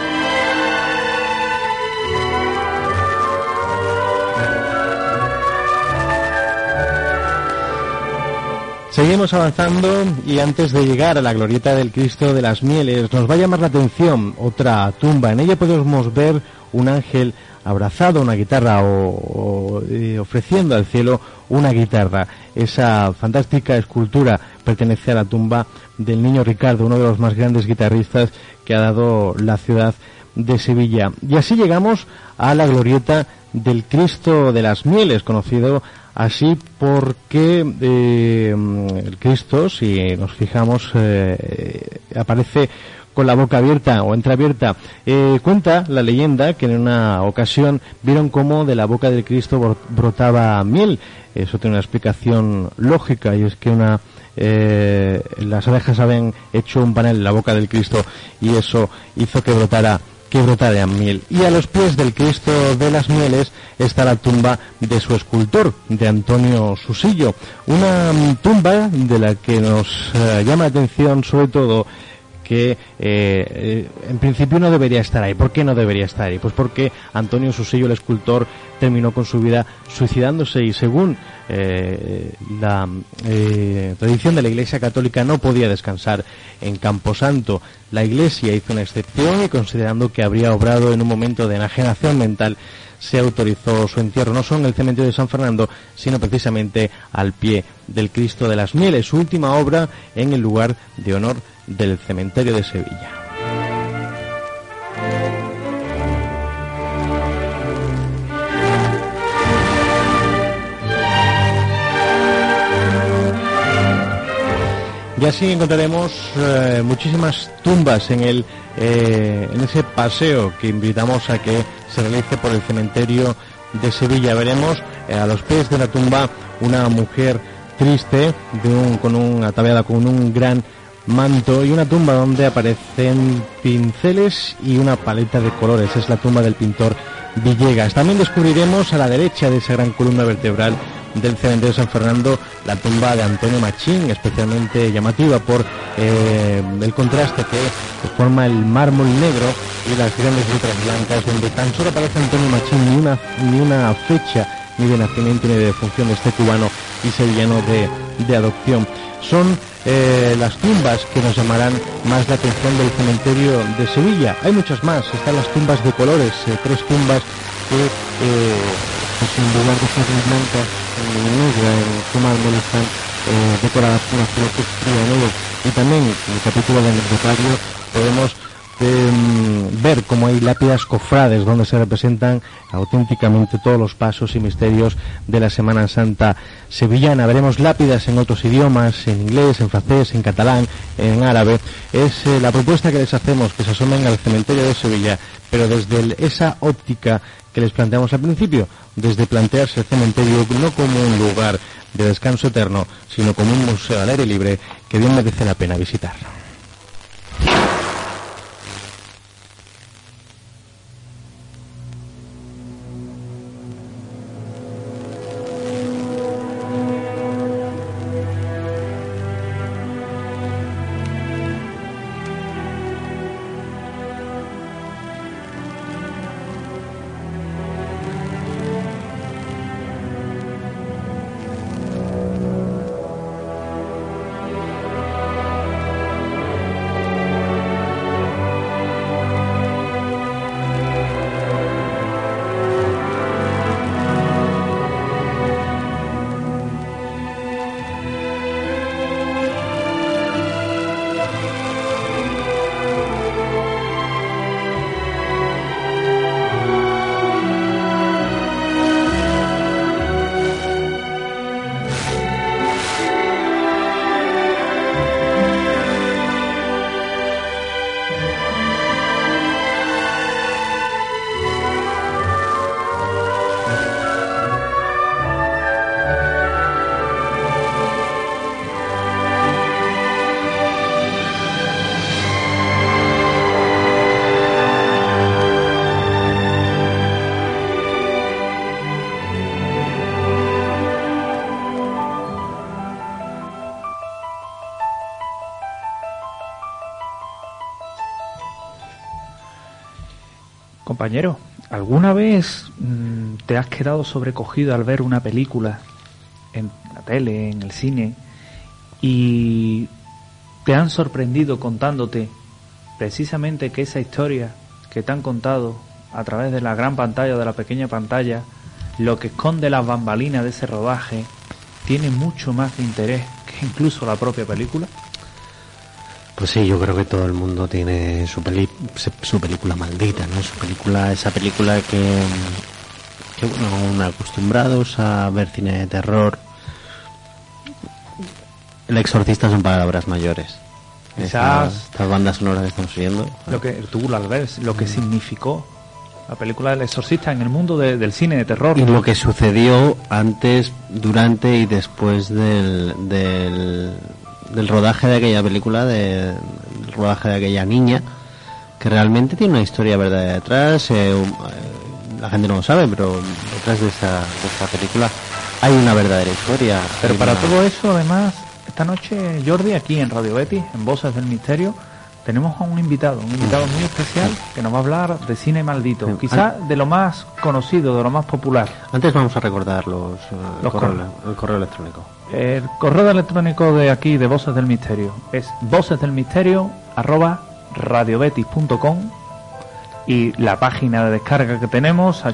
Seguimos avanzando y antes de llegar a la glorieta del Cristo de las Mieles nos va a llamar la atención otra tumba. En ella podemos ver un ángel abrazado a una guitarra o ofreciendo al cielo una guitarra. Esa fantástica escultura pertenece a la tumba del Niño Ricardo, uno de los más grandes guitarristas que ha dado la ciudad de Sevilla. Y así llegamos a la glorieta del Cristo de las Mieles, conocido así porque el Cristo, si nos fijamos, aparece con la boca abierta o entreabierta. Cuenta la leyenda que en una ocasión vieron cómo de la boca del Cristo brotaba miel. Eso tiene una explicación lógica, y es que las abejas habían hecho un panel en la boca del Cristo y eso hizo que brotara miel. Y a los pies del Cristo de las Mieles está la tumba de su escultor, de Antonio Susillo. Una tumba de la que nos llama la atención sobre todo que en principio no debería estar ahí. ¿Por qué no debería estar ahí? Pues porque Antonio Susillo, el escultor, terminó con su vida suicidándose, y según la tradición de la Iglesia Católica no podía descansar en Camposanto. La Iglesia hizo una excepción y, considerando que habría obrado en un momento de enajenación mental, se autorizó su entierro no solo en el cementerio de San Fernando, sino precisamente al pie del Cristo de las Mieles, su última obra en el lugar de honor del cementerio de Sevilla. Y así encontraremos muchísimas tumbas en ese paseo que invitamos a que se realice por el cementerio de Sevilla. Veremos a los pies de la tumba una mujer triste, ataviada con un gran manto, y una tumba donde aparecen pinceles y una paleta de colores. Es la tumba del pintor Villegas. También descubriremos a la derecha de esa gran columna vertebral del cementerio de San Fernando la tumba de Antonio Machín, especialmente llamativa por el contraste que forma el mármol negro y las grandes letras blancas, donde tan solo aparece Antonio Machín, ni una fecha ni de nacimiento ni de defunción de este cubano y sevillano de adopción. Son las tumbas que nos llamarán más la atención del cementerio de Sevilla. Hay muchas más. Están las tumbas de colores, 3 tumbas que en lugar de ser blancas, negra, en su mármol están decoradas con una flor triángulo. Y también en el capítulo del anecdotario podemos ver cómo hay lápidas cofrades donde se representan auténticamente todos los pasos y misterios de la Semana Santa sevillana. Veremos lápidas en otros idiomas, en inglés, en francés, en catalán, en árabe. Es la propuesta que les hacemos, que se asomen al cementerio de Sevilla, pero desde esa óptica que les planteamos al principio, desde plantearse el cementerio no como un lugar de descanso eterno, sino como un museo al aire libre que bien merece la pena visitar. Compañero, ¿alguna vez te has quedado sobrecogido al ver una película en la tele, en el cine, y te han sorprendido contándote precisamente que esa historia que te han contado a través de la gran pantalla o de la pequeña pantalla, lo que esconde las bambalinas de ese rodaje, tiene mucho más de interés que incluso la propia película? Pues sí, yo creo que todo el mundo tiene su película maldita, ¿no? Esa película que bueno, acostumbrados a ver cine de terror. El Exorcista son palabras mayores. Estas bandas sonoras que estamos oyendo. Lo que tú las ves, lo que significó la película del Exorcista en el mundo del cine de terror. Y lo que sucedió antes, durante y después del rodaje de aquella película, del rodaje de aquella niña, que realmente tiene una historia verdadera detrás. La gente no lo sabe, pero detrás de esta película hay una verdadera historia. Pero para todo eso, además, esta noche, Jordi, aquí en Radio Betis, en Voces del Misterio, tenemos a un invitado muy especial que nos va a hablar de cine maldito, quizás de lo más conocido, de lo más popular. Antes vamos a recordar el correo electrónico. El correo electrónico de aquí, de Voces del Misterio, es vocesdelmisterio@radiobetis.com, y la página de descarga que tenemos,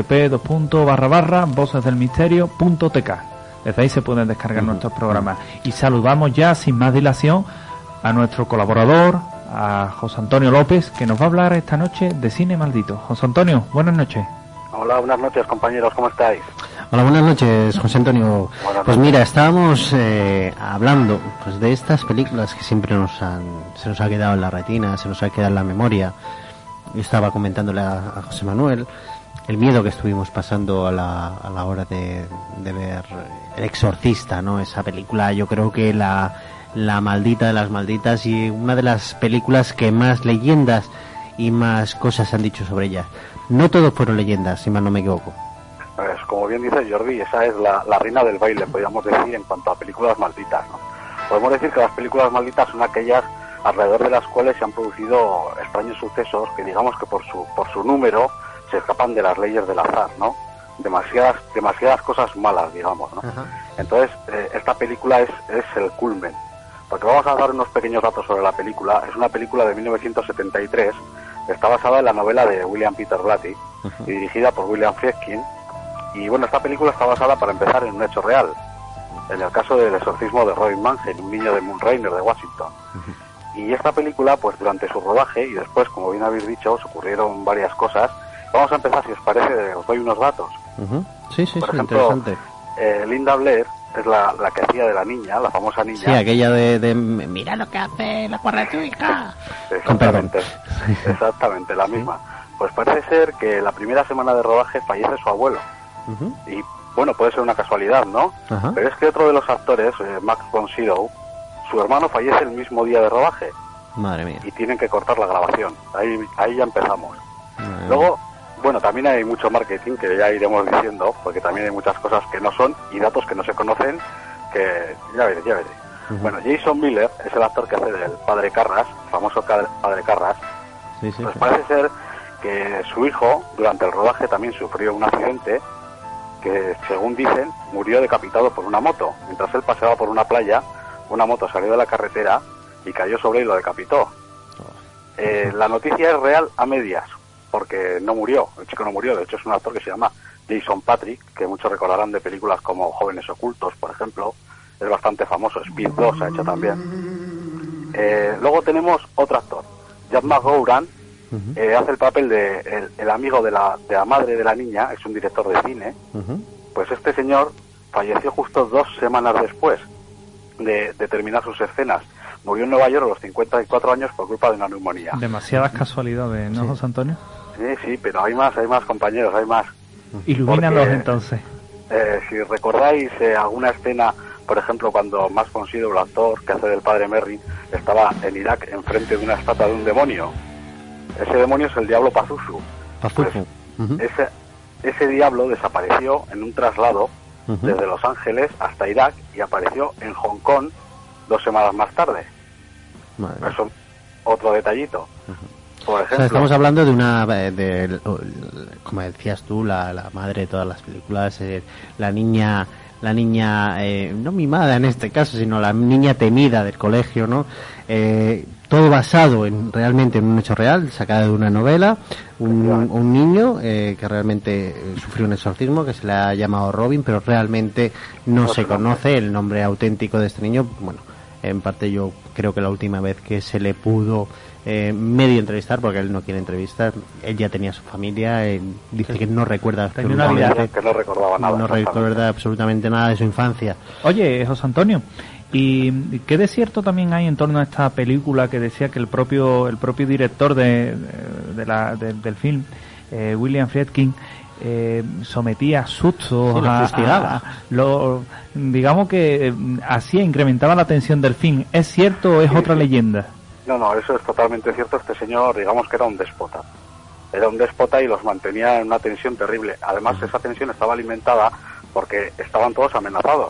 http://vocesdelmisterio.tk. Desde ahí se pueden descargar nuestros programas. Y saludamos ya, sin más dilación, a nuestro colaborador, a José Antonio López, que nos va a hablar esta noche de cine maldito. José Antonio, buenas noches. Hola, buenas noches, compañeros, ¿cómo estáis? Hola, buenas noches, José Antonio. Pues mira, estábamos hablando pues de estas películas que siempre se nos ha quedado en la retina, se nos ha quedado en la memoria. Yo estaba comentándole a José Manuel el miedo que estuvimos pasando a la hora de ver El Exorcista, ¿no? Esa película, yo creo que la maldita de las malditas, y una de las películas que más leyendas y más cosas se han dicho sobre ella. No todos fueron leyendas, si mal no me equivoco. Pues como bien dice Jordi, esa es la reina del baile, podríamos decir, en cuanto a películas malditas, ¿no? Podemos decir que las películas malditas son aquellas alrededor de las cuales se han producido extraños sucesos que, digamos que por su número se escapan de las leyes del azar, ¿no? Demasiadas cosas malas, digamos, ¿no? Ajá. Entonces, esta película es el culmen. Porque vamos a dar unos pequeños datos sobre la película. Es una película de 1973, está basada en la novela de William Peter Blatty, y dirigida por William Friedkin. Y bueno, esta película está basada, para empezar, en un hecho real, en el caso del exorcismo de Robin Mannheim, un niño de Moon Rainer de Washington. Y esta película, pues durante su rodaje y después, como bien habéis dicho, se ocurrieron varias cosas. Vamos a empezar, si os parece, os doy unos datos. Sí, por ejemplo, interesante. Linda Blair es la que hacía de la niña, la famosa niña. Sí, aquella de mira lo que hace la porra de tu hija. Exactamente, la misma. Pues parece ser que la primera semana de rodaje fallece su abuelo. Y bueno, puede ser una casualidad, ¿no? Pero es que otro de los actores, Max von Sydow, su hermano fallece el mismo día de rodaje. Madre mía. Y tienen que cortar la grabación. Ahí ya empezamos. Luego, bueno, también hay mucho marketing que ya iremos diciendo, porque también hay muchas cosas que no son y datos que no se conocen, que ya veré. Bueno, Jason Miller es el actor que hace del padre Carras, famoso padre Carras. Pues parece ser que su hijo, durante el rodaje, también sufrió un accidente que, según dicen, murió decapitado por una moto. Mientras él paseaba por una playa, una moto salió de la carretera y cayó sobre él y lo decapitó. La noticia es real a medias, porque no murió, el chico no murió. De hecho, es un actor que se llama Jason Patric, que muchos recordarán de películas como Jóvenes Ocultos, por ejemplo. Es bastante famoso. Speed 2 ha hecho también. Luego tenemos otro actor, Jack McGowran, hace el papel de el amigo de la madre de la niña, es un director de cine. Pues este señor falleció justo 2 semanas después de terminar sus escenas. Murió en Nueva York a los 54 años por culpa de una neumonía. Demasiadas casualidades, ¿no, José Antonio? Sí, pero hay más compañeros, hay más. Ilumínalos entonces. Si recordáis alguna escena, por ejemplo, cuando Max von Sydow, el actor que hace del padre Merrin, estaba en Irak enfrente de una estatua de un demonio. Ese demonio es el diablo Pazuzu. Pues, ese diablo desapareció en un traslado desde Los Ángeles hasta Irak y apareció en Hong Kong 2 semanas más tarde. Eso, otro detallito. Por ejemplo. O sea, estamos hablando de como decías tú, la madre de todas las películas, la niña, no mimada en este caso, sino la niña temida del colegio, ¿no? Todo basado realmente en un hecho real, sacado de una novela, un niño que realmente sufrió un exorcismo, que se le ha llamado Robin, pero realmente no se conoce el nombre auténtico de este niño. Bueno, en parte yo creo que la última vez que se le pudo medio entrevistar, porque él no quiere entrevistar, él ya tenía su familia, dice que no recuerda absolutamente, que no recordaba nada, no recuerda absolutamente nada de su infancia. Oye, José Antonio, ¿y qué de cierto también hay en torno a esta película que decía que el propio director del film, William Friedkin, sometía sustos, digamos que hacía, incrementaba la tensión del film? ¿Es cierto o es otra leyenda? No, eso es totalmente cierto. Este señor, digamos que era un déspota. Era un déspota y los mantenía en una tensión terrible. Además, esa tensión estaba alimentada porque estaban todos amenazados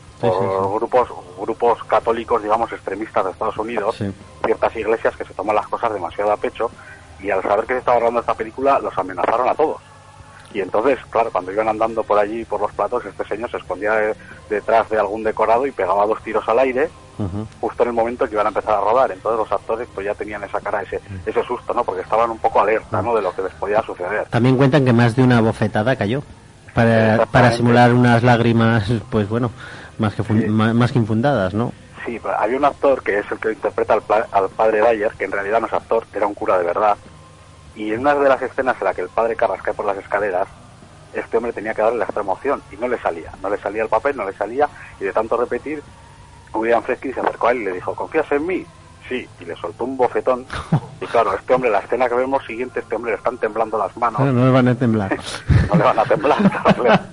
por grupos católicos, digamos, extremistas de Estados Unidos, ciertas iglesias que se toman las cosas demasiado a pecho, y al saber que se estaba rodando esta película, los amenazaron a todos. Y entonces, claro, cuando iban andando por allí, por los platos, este señor se escondía detrás de algún decorado y pegaba 2 tiros al aire, justo en el momento que iban a empezar a rodar. Entonces los actores pues ya tenían esa cara, ese susto, ¿no? Porque estaban un poco alerta, ¿no?, de lo que les podía suceder. También cuentan que más de una bofetada cayó para simular unas lágrimas, pues bueno, más que infundadas, ¿no? Sí, había un actor que es el que interpreta al padre Dyer, que en realidad no es actor, era un cura de verdad. Y en una de las escenas en la que el padre Carras cae por las escaleras, este hombre tenía que darle la extrema opción y no le salía el papel, no le salía, y de tanto repetir, William Friedkin se acercó a él y le dijo: ¿confías en mí? Sí, y le soltó un bofetón. Y claro, este hombre, la escena que vemos siguiente, este hombre le están temblando las manos. No le van a temblar. No le van a temblar, claro.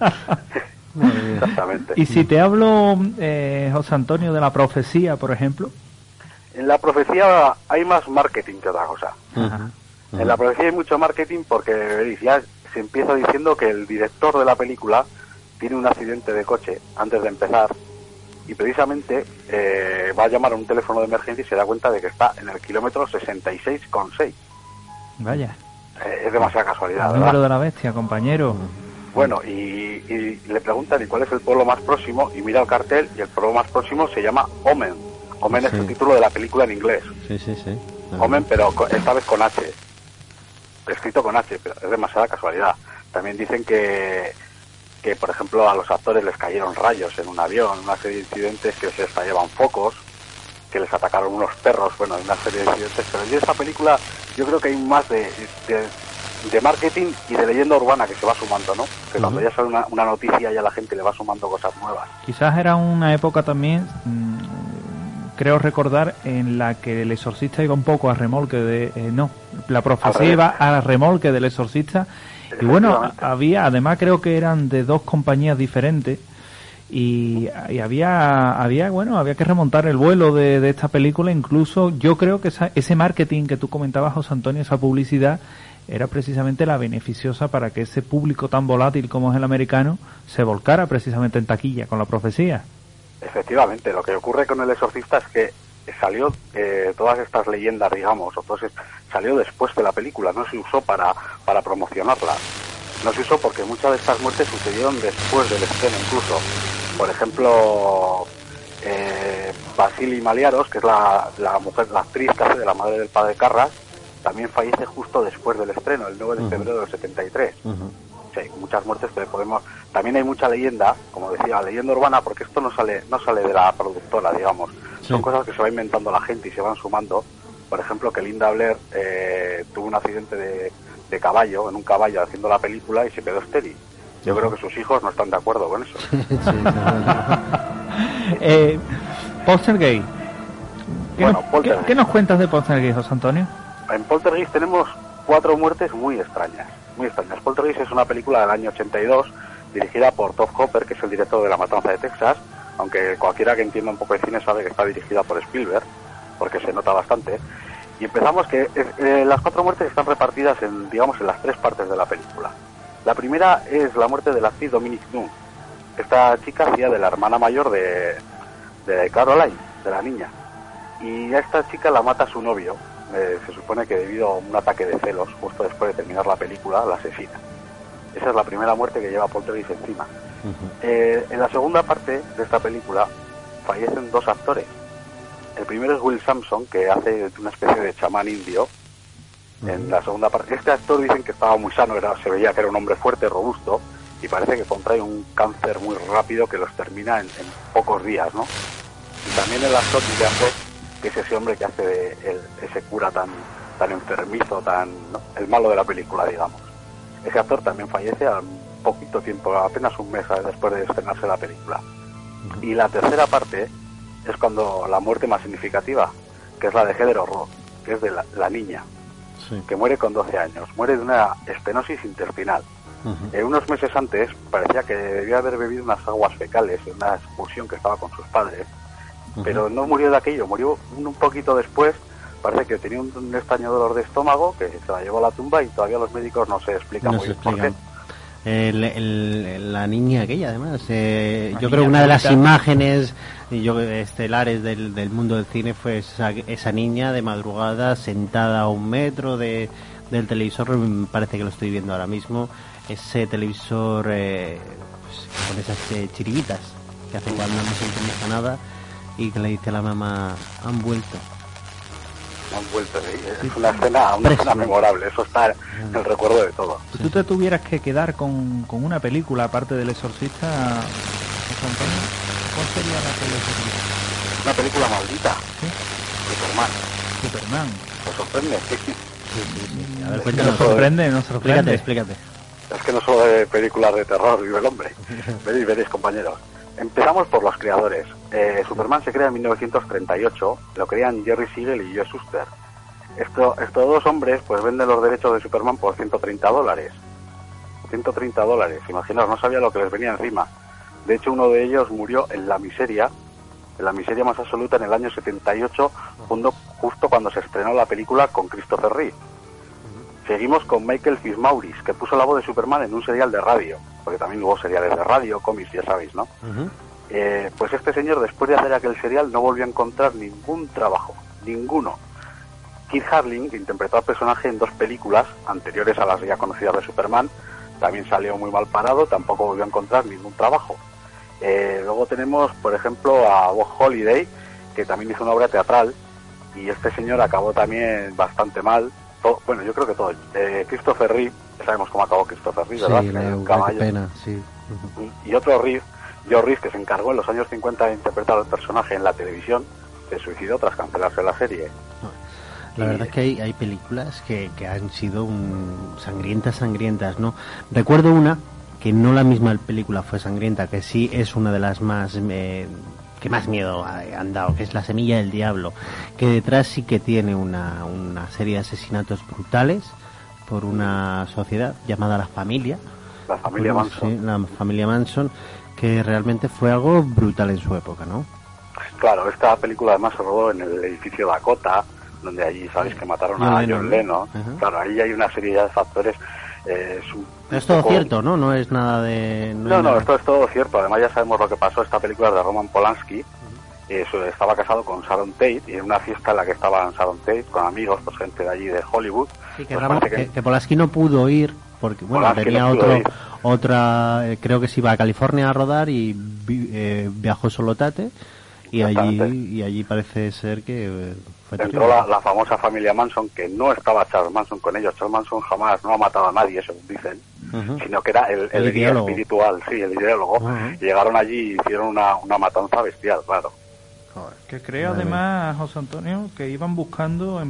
Exactamente. Y si te hablo, José Antonio, de la profecía, por ejemplo. En la profecía hay más marketing que otra cosa. En la profecía hay mucho marketing porque ya se empieza diciendo que el director de la película tiene un accidente de coche antes de empezar y precisamente va a llamar a un teléfono de emergencia y se da cuenta de que está en el kilómetro 66,6. Vaya. Es demasiada casualidad, el número de la bestia, compañero. Bueno, y le preguntan ¿y cuál es el pueblo más próximo? Y mira el cartel y el pueblo más próximo se llama Omen. Omen es el título de la película en inglés. Sí. Omen, pero esta vez con H. Escrito con H, pero es demasiada casualidad. También dicen que por ejemplo a los actores les cayeron rayos en un avión, una serie de incidentes, que se estallaban focos, que les atacaron unos perros, bueno, una serie de incidentes. Pero en esta película yo creo que hay más de marketing y de leyenda urbana que se va sumando, ¿no? Que cuando ya sale una noticia ya la gente le va sumando cosas nuevas. Quizás era una época también, creo recordar, en la que el exorcista iba un poco a remolque la profecía iba a remolque del exorcista. Y bueno, además creo que eran de 2 compañías diferentes y había que remontar el vuelo de esta película. Incluso yo creo que ese marketing que tú comentabas, José Antonio, esa publicidad era precisamente la beneficiosa para que ese público tan volátil como es el americano se volcara precisamente en taquilla con la profecía. Efectivamente, lo que ocurre con el exorcista es que salió todas estas leyendas, digamos, salió después de la película, no se usó para promocionarla, no se usó porque muchas de estas muertes sucedieron después del estreno incluso. Por ejemplo, Vasily Maliaros, que es la actriz que hace de la madre del padre Carras, también fallece justo después del estreno, el 9 de febrero del 73. Sí, muchas muertes, pero también hay mucha leyenda, como decía, leyenda urbana, porque esto no sale de la productora, digamos. Son cosas que se va inventando la gente y se van sumando. Por ejemplo, que Linda Blair tuvo un accidente de caballo, en un caballo haciendo la película, y se quedó estéril. Yo creo que sus hijos no están de acuerdo con eso. Poltergeist. ¿Qué nos cuentas de Poltergeist, José Antonio? En Poltergeist tenemos 4 muertes muy extrañas. Poltergeist es una película del año 82 dirigida por Tobe Hooper, que es el director de La Matanza de Texas, aunque cualquiera que entienda un poco de cine sabe que está dirigida por Spielberg, porque se nota bastante. Y empezamos que las 4 muertes están repartidas en las 3 partes de la película. La primera es la muerte de la actriz Dominique Dunne. Esta chica hacía de la hermana mayor de Caroline, de la niña. Y a esta chica la mata su novio, se supone que debido a un ataque de celos, justo después de terminar la película, la asesina. Esa es la primera muerte que lleva Poltergeist encima. En la segunda parte de esta película fallecen 2 actores. El primero es Will Sampson, que hace una especie de chamán indio. En la segunda parte, este actor dicen que estaba muy sano, se veía que era un hombre fuerte, robusto, y parece que contrae un cáncer muy rápido que los termina en pocos días, ¿no? Y también el actor William Bott, que es ese hombre que hace de ese cura tan enfermizo, ¿no? El malo de la película, digamos. Ese actor también fallece a poquito tiempo, apenas un mes después de estrenarse la película. Y la tercera parte es cuando la muerte más significativa, que es la de Heather O'Rourke, que es de la niña, que muere con 12 años. Muere de una estenosis intestinal. Unos meses antes parecía que debía haber bebido unas aguas fecales en una excursión que estaba con sus padres, pero no murió de aquello, murió un poquito después. Parece que tenía un extraño dolor de estómago que se la llevó a la tumba y todavía los médicos no se explican muy bien por qué. La niña aquella, además, yo creo que una de las imágenes estelares del mundo del cine fue esa niña de madrugada sentada a 1 metro del televisor. Me parece que lo estoy viendo ahora mismo. Ese televisor pues, con esas chiribitas que hace cuando no se entiende nada y que le dice a la mamá: han vuelto. Es una escena memorable, eso está en el recuerdo de todo. Si tú te tuvieras que quedar con una película aparte del Exorcista, José Antonio, ¿cuál sería la que le elegirías? Una película maldita. ¿Sí? Superman. ¿Te sorprende? Sí. A ver, cuéntanos. Nos sorprende. Explícate. Es que no solo de películas de terror vive el hombre. Veréis, compañeros. Empezamos por los creadores. Superman se crea en 1938, lo crean Jerry Siegel y Joe Shuster. Estos 2 hombres pues venden los derechos de Superman por $130. $130, imaginaos, no sabía lo que les venía encima. De hecho, uno de ellos murió en la miseria más absoluta en el año 78, justo cuando se estrenó la película con Christopher Reeve. Seguimos con Michael Fitzmaurice, que puso la voz de Superman en un serial de radio, porque también hubo seriales de radio, cómics, ya sabéis, ¿no? Pues este señor, después de hacer aquel serial, no volvió a encontrar ningún trabajo, ninguno. Kit Harington, que interpretó al personaje en 2 películas anteriores a las ya conocidas de Superman, también salió muy mal parado, tampoco volvió a encontrar ningún trabajo. Luego tenemos, por ejemplo, a Bob Holliday, que también hizo una obra teatral, y este señor acabó también bastante mal. Bueno, yo creo que todo. Christopher Reeve, sabemos cómo acabó Christopher Reeve, ¿verdad? Sí, qué pena, sí. Y otro Reeve, Joe Reeve, que se encargó en los años 50 de interpretar al personaje en la televisión, se suicidó tras cancelarse la serie. La verdad es que hay películas que han sido sangrientas, ¿no? Recuerdo una, que no la misma película fue sangrienta, que sí es una de las más... que más miedo han dado, que es La semilla del diablo, que detrás sí que tiene una serie de asesinatos brutales por una sociedad llamada La Familia Manson. Sí, la familia Manson, que realmente fue algo brutal en su época, ¿no? Claro, esta película además se rodó en el edificio Dakota, donde allí sabéis que mataron a John Lennon. Claro, ahí hay una serie de factores. Es todo cierto, ¿no? No es nada de... No, esto es todo cierto. Además ya sabemos lo que pasó. Esta película es de Roman Polanski. Estaba casado con Sharon Tate, y en una fiesta en la que estaban Sharon Tate con amigos, pues gente de allí de Hollywood. Sí, que Polanski no pudo ir porque bueno, tenía otra, creo que se iba a California a rodar y viajó solo Tate. Y allí parece ser que fue entró la famosa familia Manson, que no estaba Charles Manson con ellos. Charles Manson jamás no ha matado a nadie, según dicen, sino que era el guía espiritual, sí, el ideólogo. Y llegaron allí y hicieron una matanza bestial, claro. Que creo además, José Antonio, que iban buscando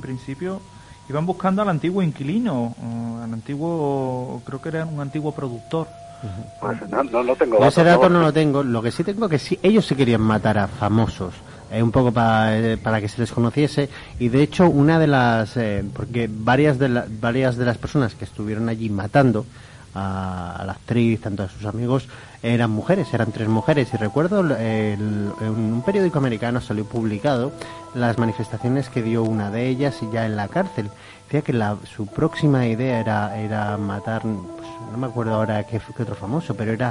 al antiguo inquilino, al antiguo, creo que era un antiguo productor. Pues no tengo ese dato no lo tengo. Lo que sí tengo que sí, ellos sí querían matar a famosos, un poco para que se les conociese, y de hecho una de las porque varias de las personas que estuvieron allí matando a la actriz, tanto a sus amigos, eran mujeres, eran 3 mujeres. Y recuerdo en un periódico americano salió publicado las manifestaciones que dio una de ellas y ya en la cárcel. Decía que su próxima idea era matar, pues, no me acuerdo ahora qué otro famoso, pero era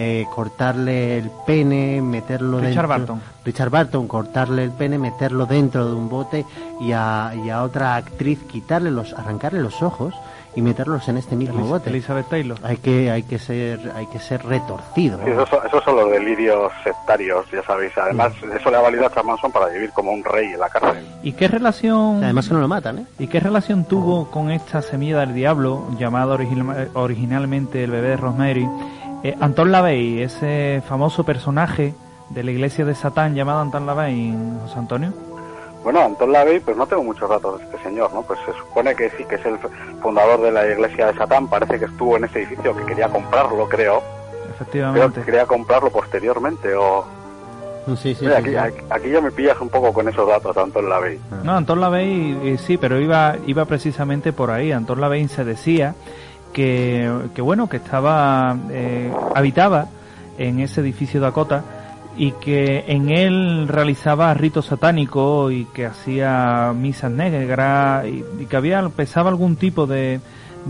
cortarle el pene, meterlo dentro. Richard Barton, cortarle el pene, meterlo dentro de un bote y a otra actriz arrancarle los ojos y meterlos en este mismo bote. Elizabeth Taylor. Hay que ser retorcido. Sí, esos son los delirios sectarios, ya sabéis. Además, eso le ha valido a Charles Manson para vivir como un rey en la cárcel. ¿Y qué relación? Además que no lo matan, ¿eh? ¿Y qué relación tuvo con esta semilla del diablo, llamada originalmente el bebé de Rosemary? Anton LaVey, ese famoso personaje de la iglesia de Satán llamado Anton LaVey, José Antonio. Bueno, Anton LaVey, pues no tengo muchos datos de este señor, ¿no? Pues se supone que sí, que es el fundador de la iglesia de Satán. Parece que estuvo en ese edificio, que quería comprarlo, creo. Efectivamente. Creo que quería comprarlo posteriormente, o... Sí, Mira, aquí ya me pillas un poco con esos datos, Anton LaVey. No, Anton LaVey sí, pero iba precisamente por ahí. Anton LaVey se decía que bueno, que estaba habitaba en ese edificio Dakota y que en él realizaba ritos satánicos y que hacía misas negras y que pesaba algún tipo de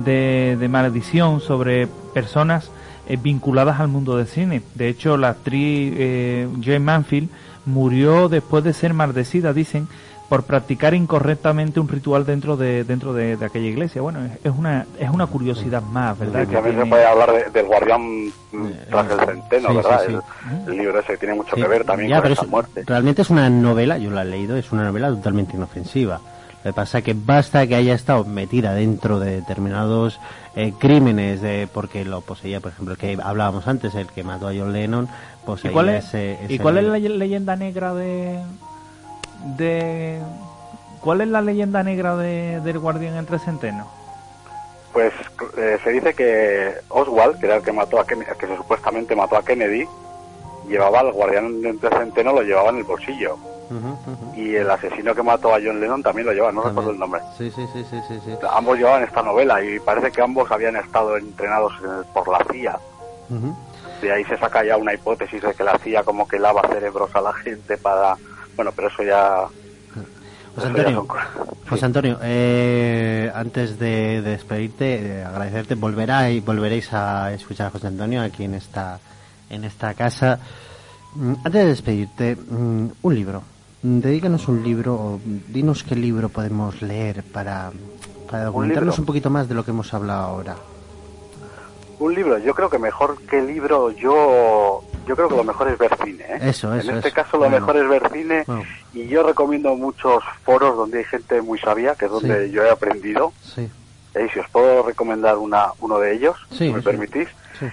maldición sobre personas vinculadas al mundo del cine. De hecho, la actriz Jane Manfield murió después de ser maldecida, dicen, por practicar incorrectamente un ritual dentro de aquella iglesia. Bueno, es una curiosidad más, ¿verdad? Sí, también se puede hablar del guardián tras el centeno, ¿verdad? Sí. El libro ese tiene mucho que ver también con esa muerte. Realmente es una novela, yo la he leído, es una novela totalmente inofensiva. Lo que pasa es que basta que haya estado metida dentro de determinados crímenes, porque lo poseía, por ejemplo, el que hablábamos antes, el que mató a John Lennon, poseía ¿Y cuál es la leyenda negra ¿Cuál es la leyenda negra del guardián entre centenos? Pues se dice que Oswald, que era el que mató que supuestamente mató a Kennedy, llevaba al guardián entre centeno, lo llevaba en el bolsillo. Y el asesino que mató a John Lennon también lo llevaba, no recuerdo el nombre. Sí. Ambos llevaban esta novela y parece que ambos habían estado entrenados por la CIA. De ahí se saca ya una hipótesis de que la CIA como que lava cerebros a la gente para... Bueno, pero eso ya... José Antonio, antes de despedirte, agradecerte, volveréis a escuchar a José Antonio aquí en esta casa. Antes de despedirte, un libro. Dedícanos un libro, o dinos qué libro podemos leer para documentarnos un poquito más de lo que hemos hablado ahora. Un libro, yo creo que mejor que libro, yo creo que lo mejor es ver cine, ¿eh? Eso. En este caso lo mejor es ver cine, y yo recomiendo muchos foros donde hay gente muy sabia, que es donde yo he aprendido. Sí. Y si os puedo recomendar uno de ellos, si me permitís,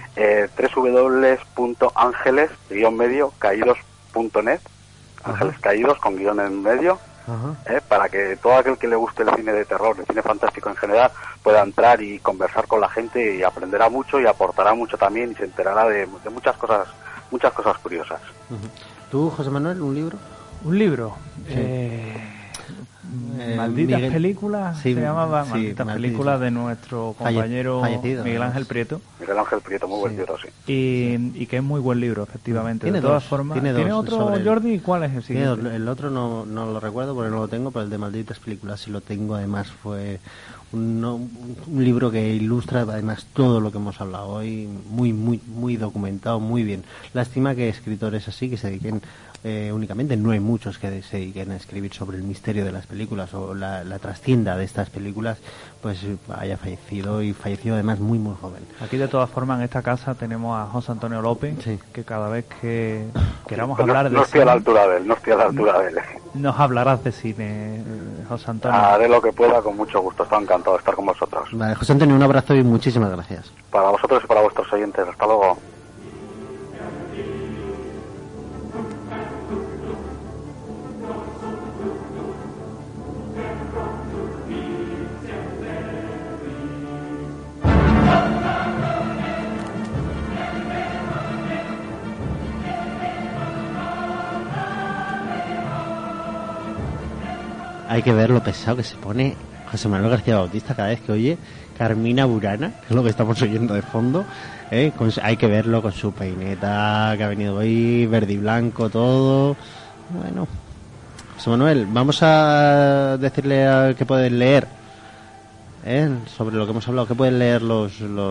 www.angeles-caídos.net, Ángeles Caídos con guión en medio, para que todo aquel que le guste el cine de terror, el cine fantástico en general, pueda entrar y conversar con la gente y aprenderá mucho y aportará mucho también y se enterará de muchas cosas curiosas. ¿Tú, José Manuel, un libro? Un libro. Malditas películas, se llamaba Malditas películas de nuestro compañero Miguel Ángel Prieto. Miguel Ángel Prieto, muy buen libro, sí. Y que es muy buen libro, efectivamente. De todas formas. ¿Tiene otro, Jordi? ¿Cuál es el siguiente? El otro no lo recuerdo porque no lo tengo, pero el de Malditas películas sí lo tengo. Además fue un libro que ilustra además todo lo que hemos hablado hoy, muy documentado, muy bien. Lástima que escritores así que se dediquen únicamente, no hay muchos que se dediquen a escribir sobre el misterio de las películas o la trastienda de estas películas, pues haya fallecido además muy joven. Aquí de todas formas en esta casa tenemos a José Antonio López, que cada vez que queramos hablar de no estoy a la altura de él, nos hablarás de cine, José Antonio. Haré lo que pueda, con mucho gusto, estoy encantado de estar con vosotros. Vale, José Antonio, un abrazo y muchísimas gracias. Para vosotros y para vuestros oyentes, hasta luego. Hay que ver lo pesado que se pone José Manuel García Bautista, cada vez que oye Carmina Burana, que es lo que estamos oyendo de fondo, hay que verlo con su peineta que ha venido hoy, verde y blanco todo. Bueno, José Manuel, vamos a decirle que pueden leer sobre lo que hemos hablado, que pueden leer los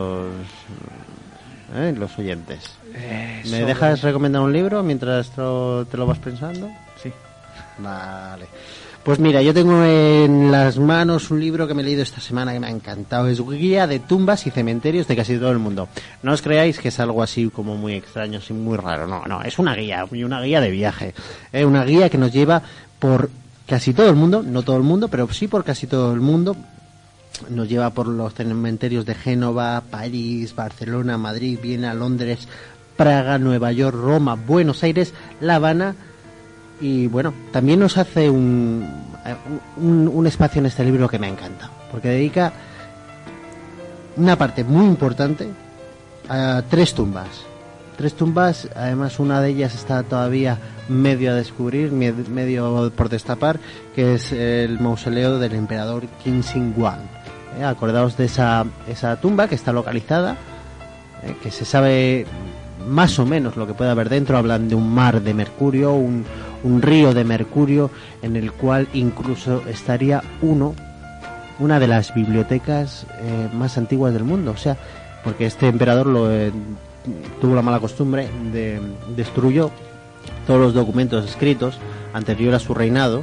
oyentes. ¿Me dejas recomendar un libro mientras te lo vas pensando? Sí. Vale. Pues mira, yo tengo en las manos un libro que me he leído esta semana que me ha encantado. Es Guía de tumbas y cementerios de casi todo el mundo. No os creáis que es algo así como muy extraño, así muy raro. No, es una guía de viaje. Una guía que nos lleva por casi todo el mundo, no todo el mundo, pero sí por casi todo el mundo. Nos lleva por los cementerios de Génova, París, Barcelona, Madrid, Viena, Londres, Praga, Nueva York, Roma, Buenos Aires, La Habana. Y bueno, también nos hace un espacio en este libro que me encanta, porque dedica una parte muy importante a 3 tumbas. 3 tumbas, además una de ellas está todavía medio a descubrir, medio por destapar, que es el mausoleo del emperador Kingxing Huang. Acordaos de esa tumba que está localizada, que se sabe más o menos lo que puede haber dentro. Hablan de un mar de mercurio, un río de mercurio, en el cual incluso estaría una de las bibliotecas más antiguas del mundo. O sea, porque este emperador tuvo la mala costumbre de destruyó todos los documentos escritos anterior a su reinado,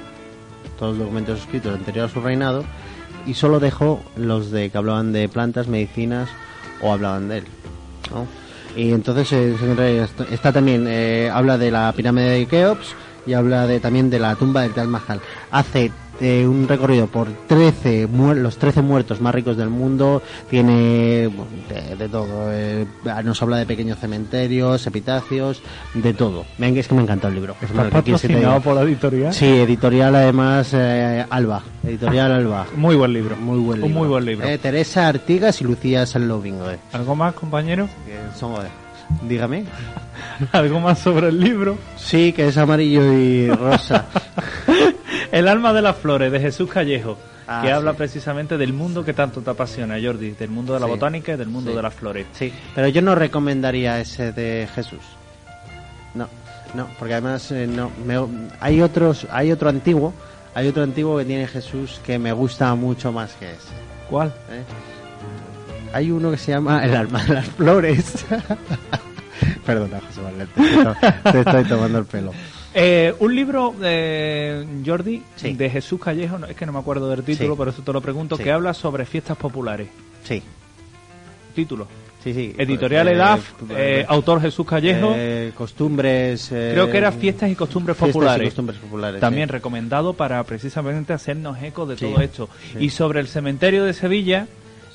y solo dejó los que hablaban de plantas, medicinas o hablaban de él, ¿no? Y entonces está también, habla de la pirámide de Keops y habla también de la tumba del Taj Mahal. Hace un recorrido por los 13 muertos más ricos del mundo. Tiene de todo. Nos habla de pequeños cementerios, epitafios, de todo. Venga, es que me encanta el libro. ¿Está patrocinado por la editorial? Sí, editorial además Alba. Editorial Alba. Muy buen libro. Muy buen libro. Un muy buen libro. Teresa Artigas y Lucía Sanloving. ¿Algo más, compañero? Dígame. ¿Algo más sobre el libro? Sí, que es amarillo y rosa. El alma de las flores, de Jesús Callejo, que sí. Habla precisamente del mundo que tanto te apasiona, Jordi, del mundo de la botánica y del mundo de las flores. Sí, pero yo no recomendaría ese de Jesús. No, porque además hay otro antiguo que tiene Jesús que me gusta mucho más que ese. ¿Cuál? Hay uno que se llama El alma de las flores. Perdona, José Manuel, te estoy tomando el pelo. Un libro, Jordi, sí. de Jesús Callejo, es que no me acuerdo del título, por eso te lo pregunto, que habla sobre fiestas populares. Sí. Título. Sí. Editorial EDAF, autor Jesús Callejo. Costumbres. Creo que era Fiestas y Costumbres Populares. También sí. Recomendado para precisamente hacernos eco de todo esto. Sí. Y sobre el cementerio de Sevilla,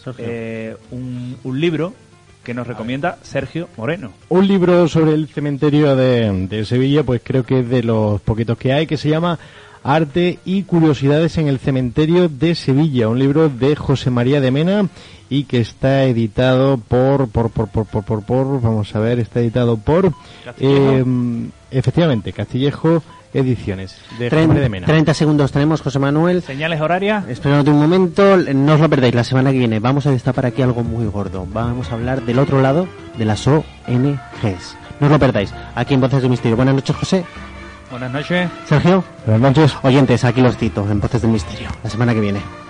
un libro que nos recomienda Sergio Moreno. Un libro sobre el cementerio de Sevilla, pues creo que es de los poquitos que hay, que se llama Arte y curiosidades en el cementerio de Sevilla, un libro de José María de Mena y que está editado por vamos a ver, está editado por efectivamente, Castillejo Ediciones, de José María de Mena. 30 segundos tenemos, José Manuel. Señales horarias. Esperad un momento, no os lo perdáis, la semana que viene vamos a destapar aquí algo muy gordo. Vamos a hablar del otro lado de las ONGs. No os lo perdáis, aquí en Voces del Misterio. Buenas noches, José. Buenas noches. Sergio. Buenas noches. Oyentes, aquí los cito en Voces del Misterio, la semana que viene.